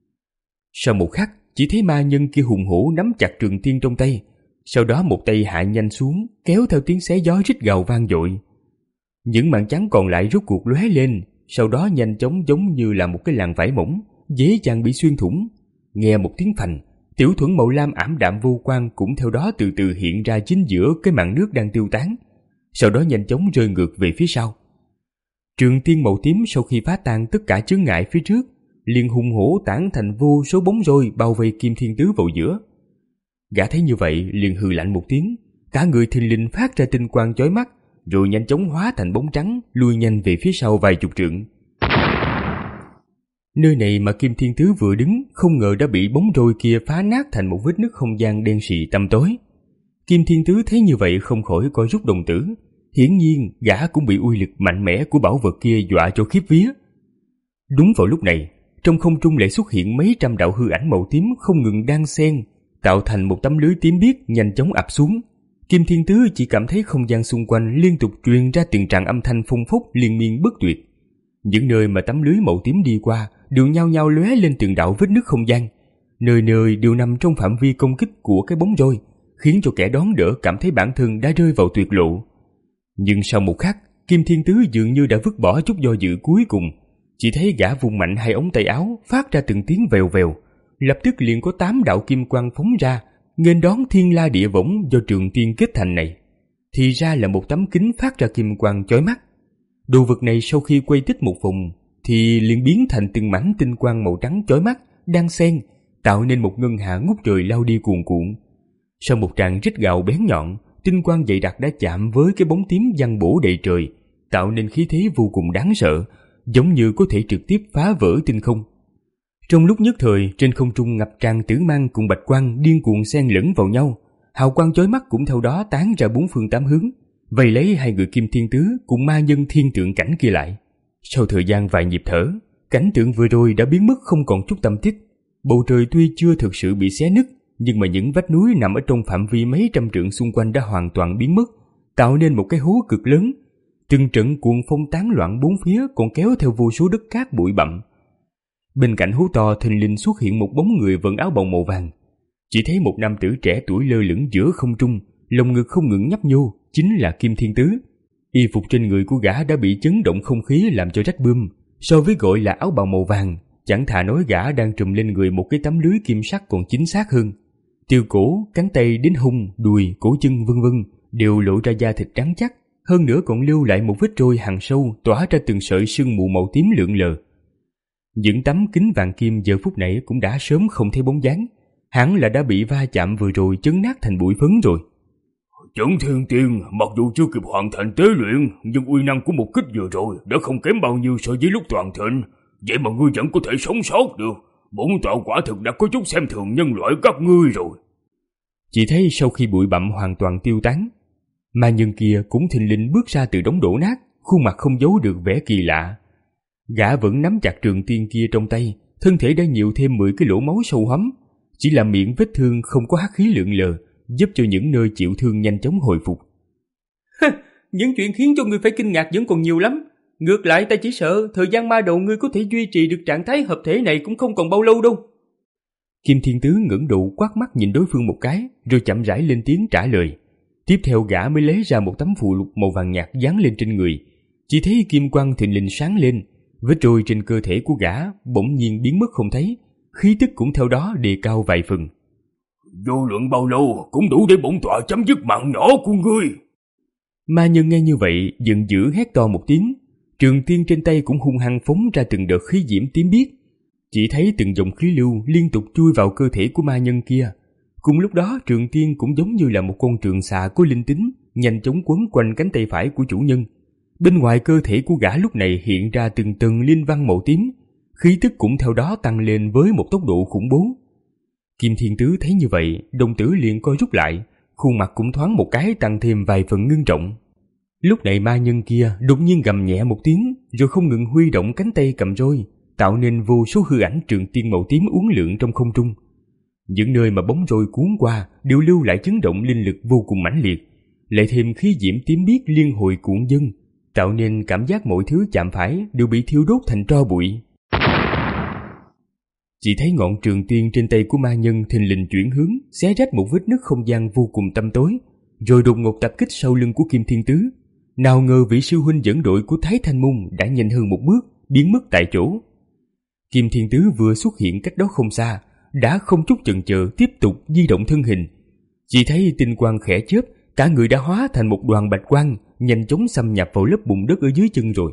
Sau một khắc, chỉ thấy ma nhân kia hùng hổ nắm chặt trường tiên trong tay, sau đó một tay hạ nhanh xuống, kéo theo tiếng xé gió rít gào vang dội. Những mảng trắng còn lại rút cuộc lóe lên, sau đó nhanh chóng giống như là một cái làn vải mỏng, dễ dàng bị xuyên thủng. Nghe một tiếng phành, tiểu thuẫn màu lam ảm đạm vô quang cũng theo đó từ từ hiện ra chính giữa cái màn nước đang tiêu tán, sau đó nhanh chóng rơi ngược về phía sau. Trường tiên màu tím sau khi phá tan tất cả chướng ngại phía trước, liền hùng hổ tản thành vô số bóng roi bao vây Kim Thiên Tứ vào giữa. Gã thấy như vậy liền hừ lạnh một tiếng, cả người thình lình phát ra tinh quang chói mắt, rồi nhanh chóng hóa thành bóng trắng, lui nhanh về phía sau vài chục trượng. Nơi này mà Kim Thiên Tứ vừa đứng không ngờ đã bị bóng roi kia phá nát thành một vết nứt không gian đen sì tăm tối. Kim Thiên Tứ thấy như vậy không khỏi co rút đồng tử, hiển nhiên gã cũng bị uy lực mạnh mẽ của bảo vật kia dọa cho khiếp vía. Đúng vào lúc này, trong không trung lại xuất hiện mấy trăm đạo hư ảnh màu tím không ngừng đan xen, tạo thành một tấm lưới tím biếc nhanh chóng ập xuống. Kim Thiên Tứ chỉ cảm thấy không gian xung quanh liên tục truyền ra từng tràng âm thanh phong phốc liên miên bất tuyệt. Những nơi mà tấm lưới màu tím đi qua đều nhao nhao lóe lên từng đạo vết nứt không gian, nơi nơi đều nằm trong phạm vi công kích của cái bóng roi, khiến cho kẻ đón đỡ cảm thấy bản thân đã rơi vào tuyệt lộ. Nhưng sau một khắc, Kim Thiên Tứ dường như đã vứt bỏ chút do dự cuối cùng, chỉ thấy gã vung mạnh hai ống tay áo phát ra từng tiếng vèo vèo, lập tức liền có tám đạo kim quang phóng ra, nghênh đón thiên la địa võng do trường tiên kết thành này. Thì ra là một tấm kính phát ra kim quang chói mắt. Đồ vật này sau khi quay tích một vòng thì liền biến thành từng mảnh tinh quang màu trắng chói mắt đan xen, tạo nên một ngân hà ngút trời lao đi cuồn cuộn. Sau một tràng rít gào bén nhọn, tinh quang dày đặc đã chạm với cái bóng tím giăng bổ đầy trời, tạo nên khí thế vô cùng đáng sợ, giống như có thể trực tiếp phá vỡ tinh không. Trong lúc nhất thời, trên không trung ngập tràn tử mang cùng bạch quang điên cuồng xen lẫn vào nhau, hào quang chói mắt cũng theo đó tán ra bốn phương tám hướng, vây lấy hai người Kim Thiên Tứ cùng ma nhân thiên tượng cảnh kia lại. Sau thời gian vài nhịp thở, cảnh tượng vừa rồi đã biến mất không còn chút tâm tích. Bầu trời tuy chưa thực sự bị xé nứt, nhưng mà những vách núi nằm ở trong phạm vi mấy trăm trượng xung quanh đã hoàn toàn biến mất, tạo nên một cái hố cực lớn. Từng trận cuồng phong tán loạn bốn phía còn kéo theo vô số đất cát bụi bặm. Bên cạnh hố to thình lình xuất hiện một bóng người vận áo bào màu vàng. Chỉ thấy một nam tử trẻ tuổi lơ lửng giữa không trung, lồng ngực không ngừng nhấp nhô, chính là Kim Thiên Tứ. Y phục trên người của gã đã bị chấn động không khí làm cho rách bươm, so với gọi là áo bào màu vàng, chẳng thà nói gã đang trùm lên người một cái tấm lưới kim sắc còn chính xác hơn. Từ cổ, cánh tay đến hông, đùi, cổ chân vân vân đều lộ ra da thịt trắng chắc, hơn nữa còn lưu lại một vết trôi hằn sâu tỏa ra từng sợi sương mù màu tím lượn lờ. Những tấm kính vàng kim giờ phút này cũng đã sớm không thấy bóng dáng, hẳn là đã bị va chạm vừa rồi chấn nát thành bụi phấn rồi. Chấn Thiên Tiên mặc dù chưa kịp hoàn thành tế luyện, nhưng uy năng của một kích vừa rồi đã không kém bao nhiêu so với lúc toàn thịnh. Vậy mà ngươi vẫn có thể sống sót được. Bổn tọa quả thực đã có chút xem thường nhân loại các ngươi rồi. Chỉ thấy sau khi bụi bặm hoàn toàn tiêu tán, ma nhân kia cũng thình lình bước ra từ đống đổ nát, khuôn mặt không giấu được vẻ kỳ lạ. Gã vẫn nắm chặt trường tiên kia trong tay, thân thể đã nhiều thêm mười cái lỗ máu sâu hắm, chỉ là miệng vết thương không có hắc khí lượn lờ, giúp cho những nơi chịu thương nhanh chóng hồi phục. Những chuyện khiến cho ngươi phải kinh ngạc vẫn còn nhiều lắm. Ngược lại ta chỉ sợ thời gian ma đầu ngươi có thể duy trì được trạng thái hợp thể này cũng không còn bao lâu đâu. Kim Thiên Tứ ngẩng đầu quát mắt nhìn đối phương một cái, rồi chậm rãi lên tiếng trả lời. Tiếp theo gã mới lấy ra một tấm phù lục màu vàng nhạt dán lên trên người. Chỉ thấy kim quang thình lình sáng lên, vết trôi trên cơ thể của gã bỗng nhiên biến mất không thấy, khí tức cũng theo đó đề cao vài phần. Vô luận bao lâu cũng đủ để bổn tọa chấm dứt mạng nhỏ của ngươi. Ma nhân nghe như vậy giận dữ hét to một tiếng, trường tiên trên tay cũng hung hăng phóng ra từng đợt khí diễm tím biếc. Chỉ thấy từng dòng khí lưu liên tục chui vào cơ thể của ma nhân kia. Cùng lúc đó trường tiên cũng giống như là một con trường xà có linh tính, nhanh chóng quấn quanh cánh tay phải của chủ nhân. Bên ngoài cơ thể của gã lúc này hiện ra từng tầng linh văn màu tím, khí tức cũng theo đó tăng lên với một tốc độ khủng bố. Kim Thiên Tứ thấy như vậy, đồng tử liền co rút lại, khuôn mặt cũng thoáng một cái tăng thêm vài phần ngưng trọng. Lúc này ma nhân kia đột nhiên gầm nhẹ một tiếng, rồi không ngừng huy động cánh tay cầm roi, tạo nên vô số hư ảnh trường tiên màu tím uốn lượn trong không trung. Những nơi mà bóng roi cuốn qua đều lưu lại chấn động linh lực vô cùng mãnh liệt, lại thêm khí diễm tím biếc liên hồi cuộn dâng, tạo nên cảm giác mọi thứ chạm phải đều bị thiêu đốt thành tro bụi. Chỉ thấy ngọn trường tiên trên tay của ma nhân thình lình chuyển hướng, xé rách một vết nứt không gian vô cùng tăm tối, rồi đột ngột tập kích sau lưng của Kim Thiên Tứ. Nào ngờ vị sư huynh dẫn đội của Thái Thanh Môn đã nhanh hơn một bước, biến mất tại chỗ. Kim Thiên Tứ vừa xuất hiện cách đó không xa, đã không chút chần chờ tiếp tục di động thân hình. Chỉ thấy tinh quang khẽ chớp, cả người đã hóa thành một đoàn bạch quang, nhanh chóng xâm nhập vào lớp bùn đất ở dưới chân rồi.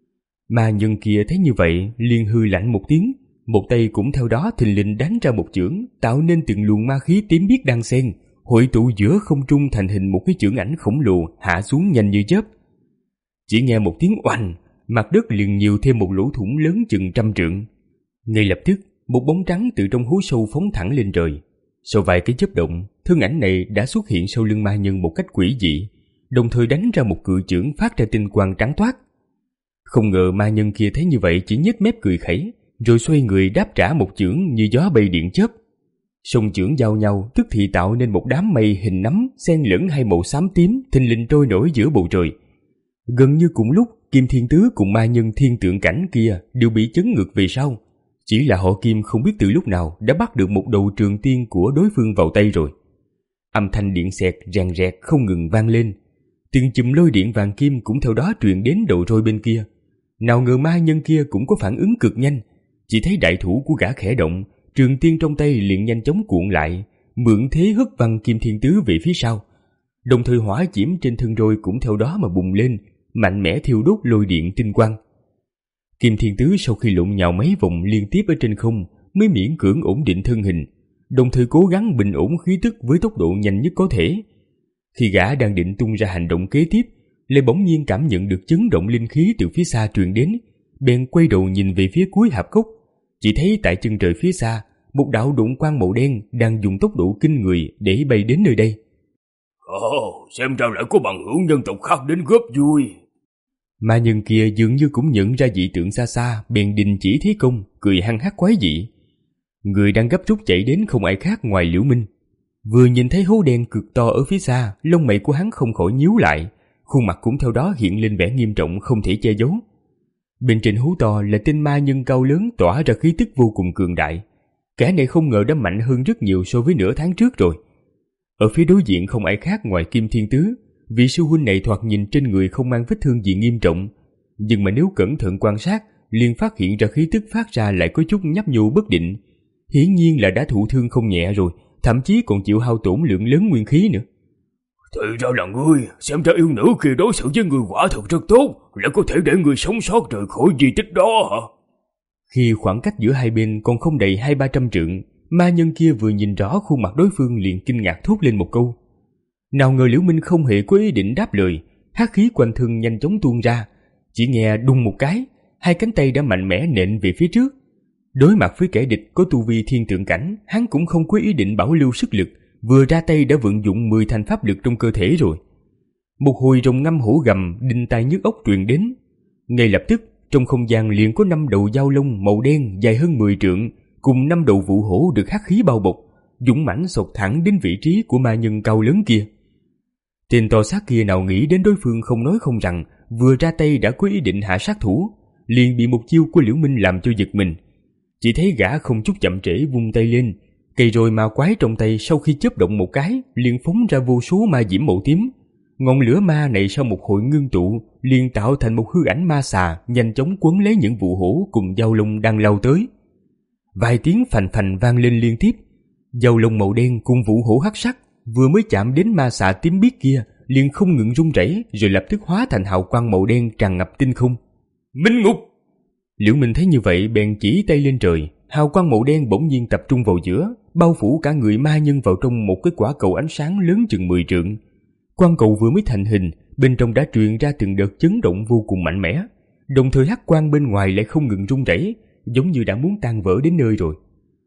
Ma nhân kia thấy như vậy, liền hư lạnh một tiếng, một tay cũng theo đó thình lình đánh ra một chưởng, tạo nên từng luồng ma khí tím biếc đan xen, hội tụ giữa không trung thành hình một cái chưởng ảnh khổng lồ hạ xuống nhanh như chớp. Chỉ nghe một tiếng oanh, mặt đất liền nhiều thêm một lỗ thủng lớn chừng trăm trượng. Ngay lập tức, một bóng trắng từ trong hố sâu phóng thẳng lên trời. Sau vài cái chớp động, thân ảnh này đã xuất hiện sau lưng ma nhân một cách quỷ dị, đồng thời đánh ra một cự chưởng phát ra tinh quang trắng toát. Không ngờ ma nhân kia thấy như vậy chỉ nhếch mép cười khẩy, rồi xoay người đáp trả một chưởng như gió bay điện chớp. Song chưởng giao nhau tức thì tạo nên một đám mây hình nắm xen lẫn hai màu xám tím thình lình trôi nổi giữa bầu trời. Gần như cùng lúc, Kim Thiên Tứ cùng ma nhân thiên tượng cảnh kia đều bị chấn ngược về sau. Chỉ là họ Kim không biết từ lúc nào đã bắt được một đầu trường tiên của đối phương vào tay rồi. Âm thanh điện xẹt rèn rẹt không ngừng vang lên, từng chùm lôi điện vàng kim cũng theo đó truyền đến đầu roi bên kia. Nào ngờ ma nhân kia cũng có phản ứng cực nhanh, chỉ thấy đại thủ của gã khẽ động, trường tiên trong tay liền nhanh chóng cuộn lại, mượn thế hất văng Kim Thiên Tứ về phía sau. Đồng thời hỏa diễm trên thân roi cũng theo đó mà bùng lên, mạnh mẽ thiêu đốt lôi điện tinh quang. Kim Thiên Tứ sau khi lộn nhào mấy vòng liên tiếp ở trên không mới miễn cưỡng ổn định thân hình, đồng thời cố gắng bình ổn khí tức với tốc độ nhanh nhất có thể. Khi gã đang định tung ra hành động kế tiếp, lại bỗng nhiên cảm nhận được chấn động linh khí từ phía xa truyền đến, bèn quay đầu nhìn về phía cuối hạp cốc. Chỉ thấy tại chân trời phía xa, một đạo đụng quang màu đen đang dùng tốc độ kinh người để bay đến nơi đây. Ồ, xem ra lại có bằng hữu nhân tộc khác đến góp vui. Ma nhân kia dường như cũng nhận ra dị tượng xa xa, bèn đình chỉ thế công, cười hăng hắc quái dị. Người đang gấp rút chạy đến không ai khác ngoài Liễu Minh. Vừa nhìn thấy hố đen cực to ở phía xa, lông mày của hắn không khỏi nhíu lại, khuôn mặt cũng theo đó hiện lên vẻ nghiêm trọng không thể che giấu. Bên trên hố to là tên ma nhân cao lớn tỏa ra khí tức vô cùng cường đại. Kẻ này không ngờ đã mạnh hơn rất nhiều so với nửa tháng trước rồi. Ở phía đối diện không ai khác ngoài Kim Thiên Tứ. Vị sư huynh này thoạt nhìn trên người không mang vết thương gì nghiêm trọng, nhưng mà nếu cẩn thận quan sát, liền phát hiện ra khí tức phát ra lại có chút nhấp nhô bất định. Hiển nhiên là đã thụ thương không nhẹ rồi, thậm chí còn chịu hao tổn lượng lớn nguyên khí nữa. Thì ra là ngươi, xem ra yêu nữ kia đối xử với người quả thực rất tốt, lại có thể để người sống sót rời khỏi di tích đó hả? Khi khoảng cách giữa hai bên còn không đầy hai ba trăm trượng, ma nhân kia vừa nhìn rõ khuôn mặt đối phương liền kinh ngạc thốt lên một câu. Nào ngờ Liễu Minh không hề có ý định đáp lời, hắc khí quanh thân nhanh chóng tuôn ra, chỉ nghe đùng một cái, hai cánh tay đã mạnh mẽ nện về phía trước. Đối mặt với kẻ địch có tu vi thiên tượng cảnh, hắn cũng không có ý định bảo lưu sức lực, vừa ra tay đã vận dụng mười thành pháp lực trong cơ thể rồi. Một hồi rồng ngâm hổ gầm đinh tai nhức óc truyền đến. Ngay lập tức, trong không gian liền có năm đầu dao lông màu đen dài hơn mười trượng, cùng năm đầu vụ hổ được hắc khí bao bọc, dũng mãnh xộc thẳng đến vị trí của ma nhân cao lớn kia. Tên to xác kia nào nghĩ đến đối phương không nói không rằng, vừa ra tay đã có ý định hạ sát thủ, liền bị một chiêu của Liễu Minh làm cho giật mình. Chỉ thấy gã không chút chậm trễ vung tay lên, cây roi ma quái trong tay sau khi chớp động một cái liền phóng ra vô số ma diễm màu tím. Ngọn lửa ma này sau một hồi ngưng tụ liền tạo thành một hư ảnh ma xà nhanh chóng quấn lấy những vụ hổ cùng dao lông đang lao tới. Vài tiếng phành phành vang lên liên tiếp, dao lông màu đen cùng vụ hổ hắc sắc vừa mới chạm đến ma xà tím biếc kia liền không ngừng rung rẩy, rồi lập tức hóa thành hào quang màu đen tràn ngập tinh không. Minh ngục! Liễu Minh thấy như vậy bèn chỉ tay lên trời, hào quang màu đen bỗng nhiên tập trung vào giữa, bao phủ cả người ma nhân vào trong một cái quả cầu ánh sáng lớn chừng mười trượng. Quang cầu vừa mới thành hình, bên trong đã truyền ra từng đợt chấn động vô cùng mạnh mẽ, đồng thời hắc quang bên ngoài lại không ngừng rung rẩy, giống như đã muốn tan vỡ đến nơi rồi.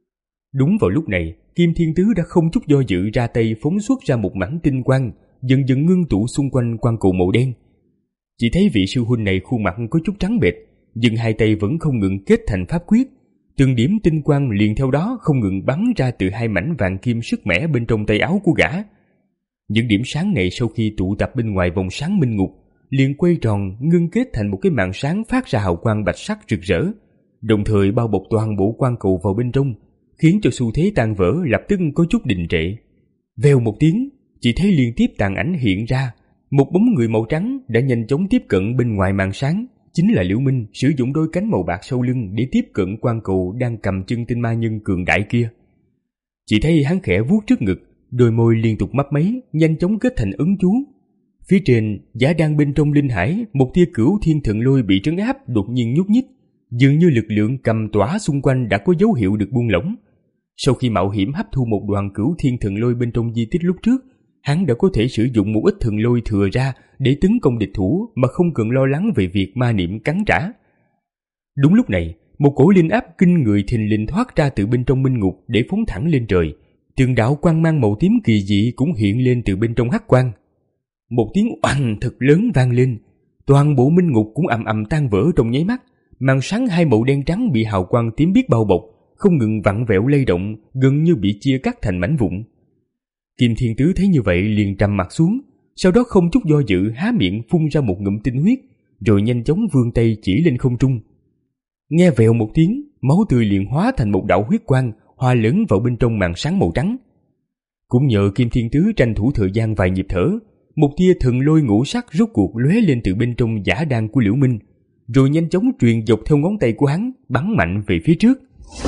Đúng vào lúc này, Kim Thiên Tứ đã không chút do dự ra tay phóng xuất ra một mảnh tinh quang, dần dần ngưng tụ xung quanh quang cầu màu đen. Chỉ thấy vị sư huynh này khuôn mặt có chút trắng bệch, nhưng hai tay vẫn không ngừng kết thành pháp quyết, từng điểm tinh quang liền theo đó không ngừng bắn ra từ hai mảnh vàng kim sức mẻ bên trong tay áo của gã. Những điểm sáng này sau khi tụ tập bên ngoài vòng sáng minh ngục, liền quay tròn ngưng kết thành một cái màn sáng phát ra hào quang bạch sắc rực rỡ, đồng thời bao bọc toàn bộ quang cầu vào bên trong, khiến cho xu thế tan vỡ lập tức có chút đình trệ. Vèo một tiếng, chỉ thấy liên tiếp tàn ảnh hiện ra, một bóng người màu trắng đã nhanh chóng tiếp cận bên ngoài màn sáng, chính là Liễu Minh sử dụng đôi cánh màu bạc sau lưng để tiếp cận quang cầu đang cầm chân tinh ma nhân cường đại kia. Chỉ thấy hắn khẽ vuốt trước ngực, đôi môi liên tục mấp máy, nhanh chóng kết thành ấn chú. Phía trên, giả đang bên trong linh hải, một tia cửu thiên thần lôi bị trấn áp đột nhiên nhúc nhích, dường như lực lượng cầm tỏa xung quanh đã có dấu hiệu được buông lỏng. Sau khi mạo hiểm hấp thu một đoàn cửu thiên thần lôi bên trong di tích lúc trước, hắn đã có thể sử dụng một ít thần lôi thừa ra để tấn công địch thủ mà không cần lo lắng về việc ma niệm cắn trả. Đúng lúc này, một cổ linh áp kinh người thình lình thoát ra từ bên trong minh ngục để phóng thẳng lên trời. Từng đạo quang mang màu tím kỳ dị cũng hiện lên từ bên trong hắc quang. Một tiếng oanh thật lớn vang lên, toàn bộ minh ngục cũng ầm ầm tan vỡ trong nháy mắt. Màn sáng hai màu đen trắng bị hào quang tím biếc bao bọc, không ngừng vặn vẹo lay động, gần như bị chia cắt thành mảnh vụn. Kim Thiên Tứ thấy như vậy liền trầm mặt xuống, sau đó không chút do dự há miệng phun ra một ngụm tinh huyết, rồi nhanh chóng vươn tay chỉ lên không trung. Nghe vèo một tiếng, máu tươi liền hóa thành một đạo huyết quang, hòa lẫn vào bên trong màn sáng màu trắng. Cũng nhờ Kim Thiên Tứ tranh thủ thời gian vài nhịp thở, một tia thần lôi ngũ sắc rốt cuộc lóe lên từ bên trong giả đan của Liễu Minh, rồi nhanh chóng truyền dọc theo ngón tay của hắn, bắn mạnh về phía trước.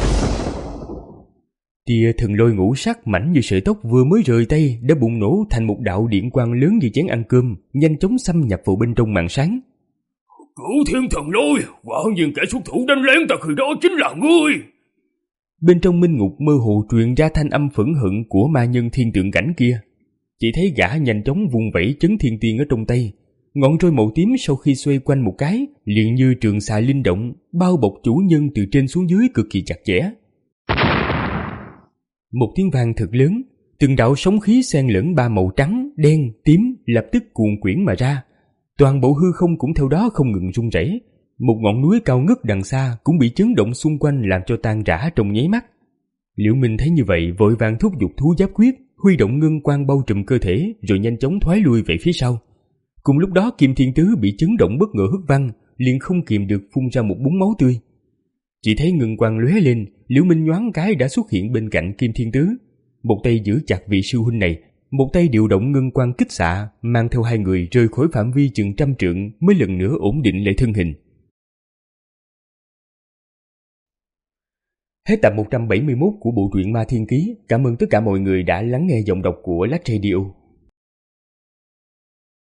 Tia thần lôi ngũ sắc mảnh như sợi tóc vừa mới rời tay đã bùng nổ thành một đạo điện quang lớn như chén ăn cơm, nhanh chóng xâm nhập vào bên trong màn sáng. Cửu thiên thần lôi, quả nhiên kẻ xuất thủ đánh lén ta khi đó chính là ngươi. Bên trong minh ngục mơ hồ truyền ra thanh âm phẫn hận của ma nhân thiên tượng cảnh kia. Chỉ thấy gã nhanh chóng vung vẩy chấn thiên tiên ở trong tay, ngọn roi màu tím sau khi xoay quanh một cái liền như trường xà linh động, bao bọc chủ nhân từ trên xuống dưới cực kỳ chặt chẽ. Một tiếng vang thật lớn, từng đạo sóng khí xen lẫn ba màu trắng, đen, tím lập tức cuồn quyển mà ra. Toàn bộ hư không cũng theo đó không ngừng rung rẩy. Một ngọn núi cao ngất đằng xa cũng bị chấn động xung quanh làm cho tan rã trong nháy mắt. Liễu Minh thấy như vậy vội vàng thúc giục thú giáp quyết, huy động ngân quang bao trùm cơ thể rồi nhanh chóng thoái lui về phía sau. Cùng lúc đó Kim Thiên Tứ bị chấn động bất ngờ hất văng, liền không kìm được phun ra một búng máu tươi. Chỉ thấy ngân quang lóe lên, Liễu Minh nhoáng cái đã xuất hiện bên cạnh Kim Thiên Tứ, một tay giữ chặt vị sư huynh này, một tay điều động ngân quang kích xạ, mang theo hai người rời khỏi phạm vi chừng trăm trượng mới lần nữa ổn định lại thân hình. Hết tập một trăm bảy mươi mốt của bộ truyện Ma Thiên Ký. Cảm ơn tất cả mọi người đã lắng nghe giọng đọc của Lách Radio.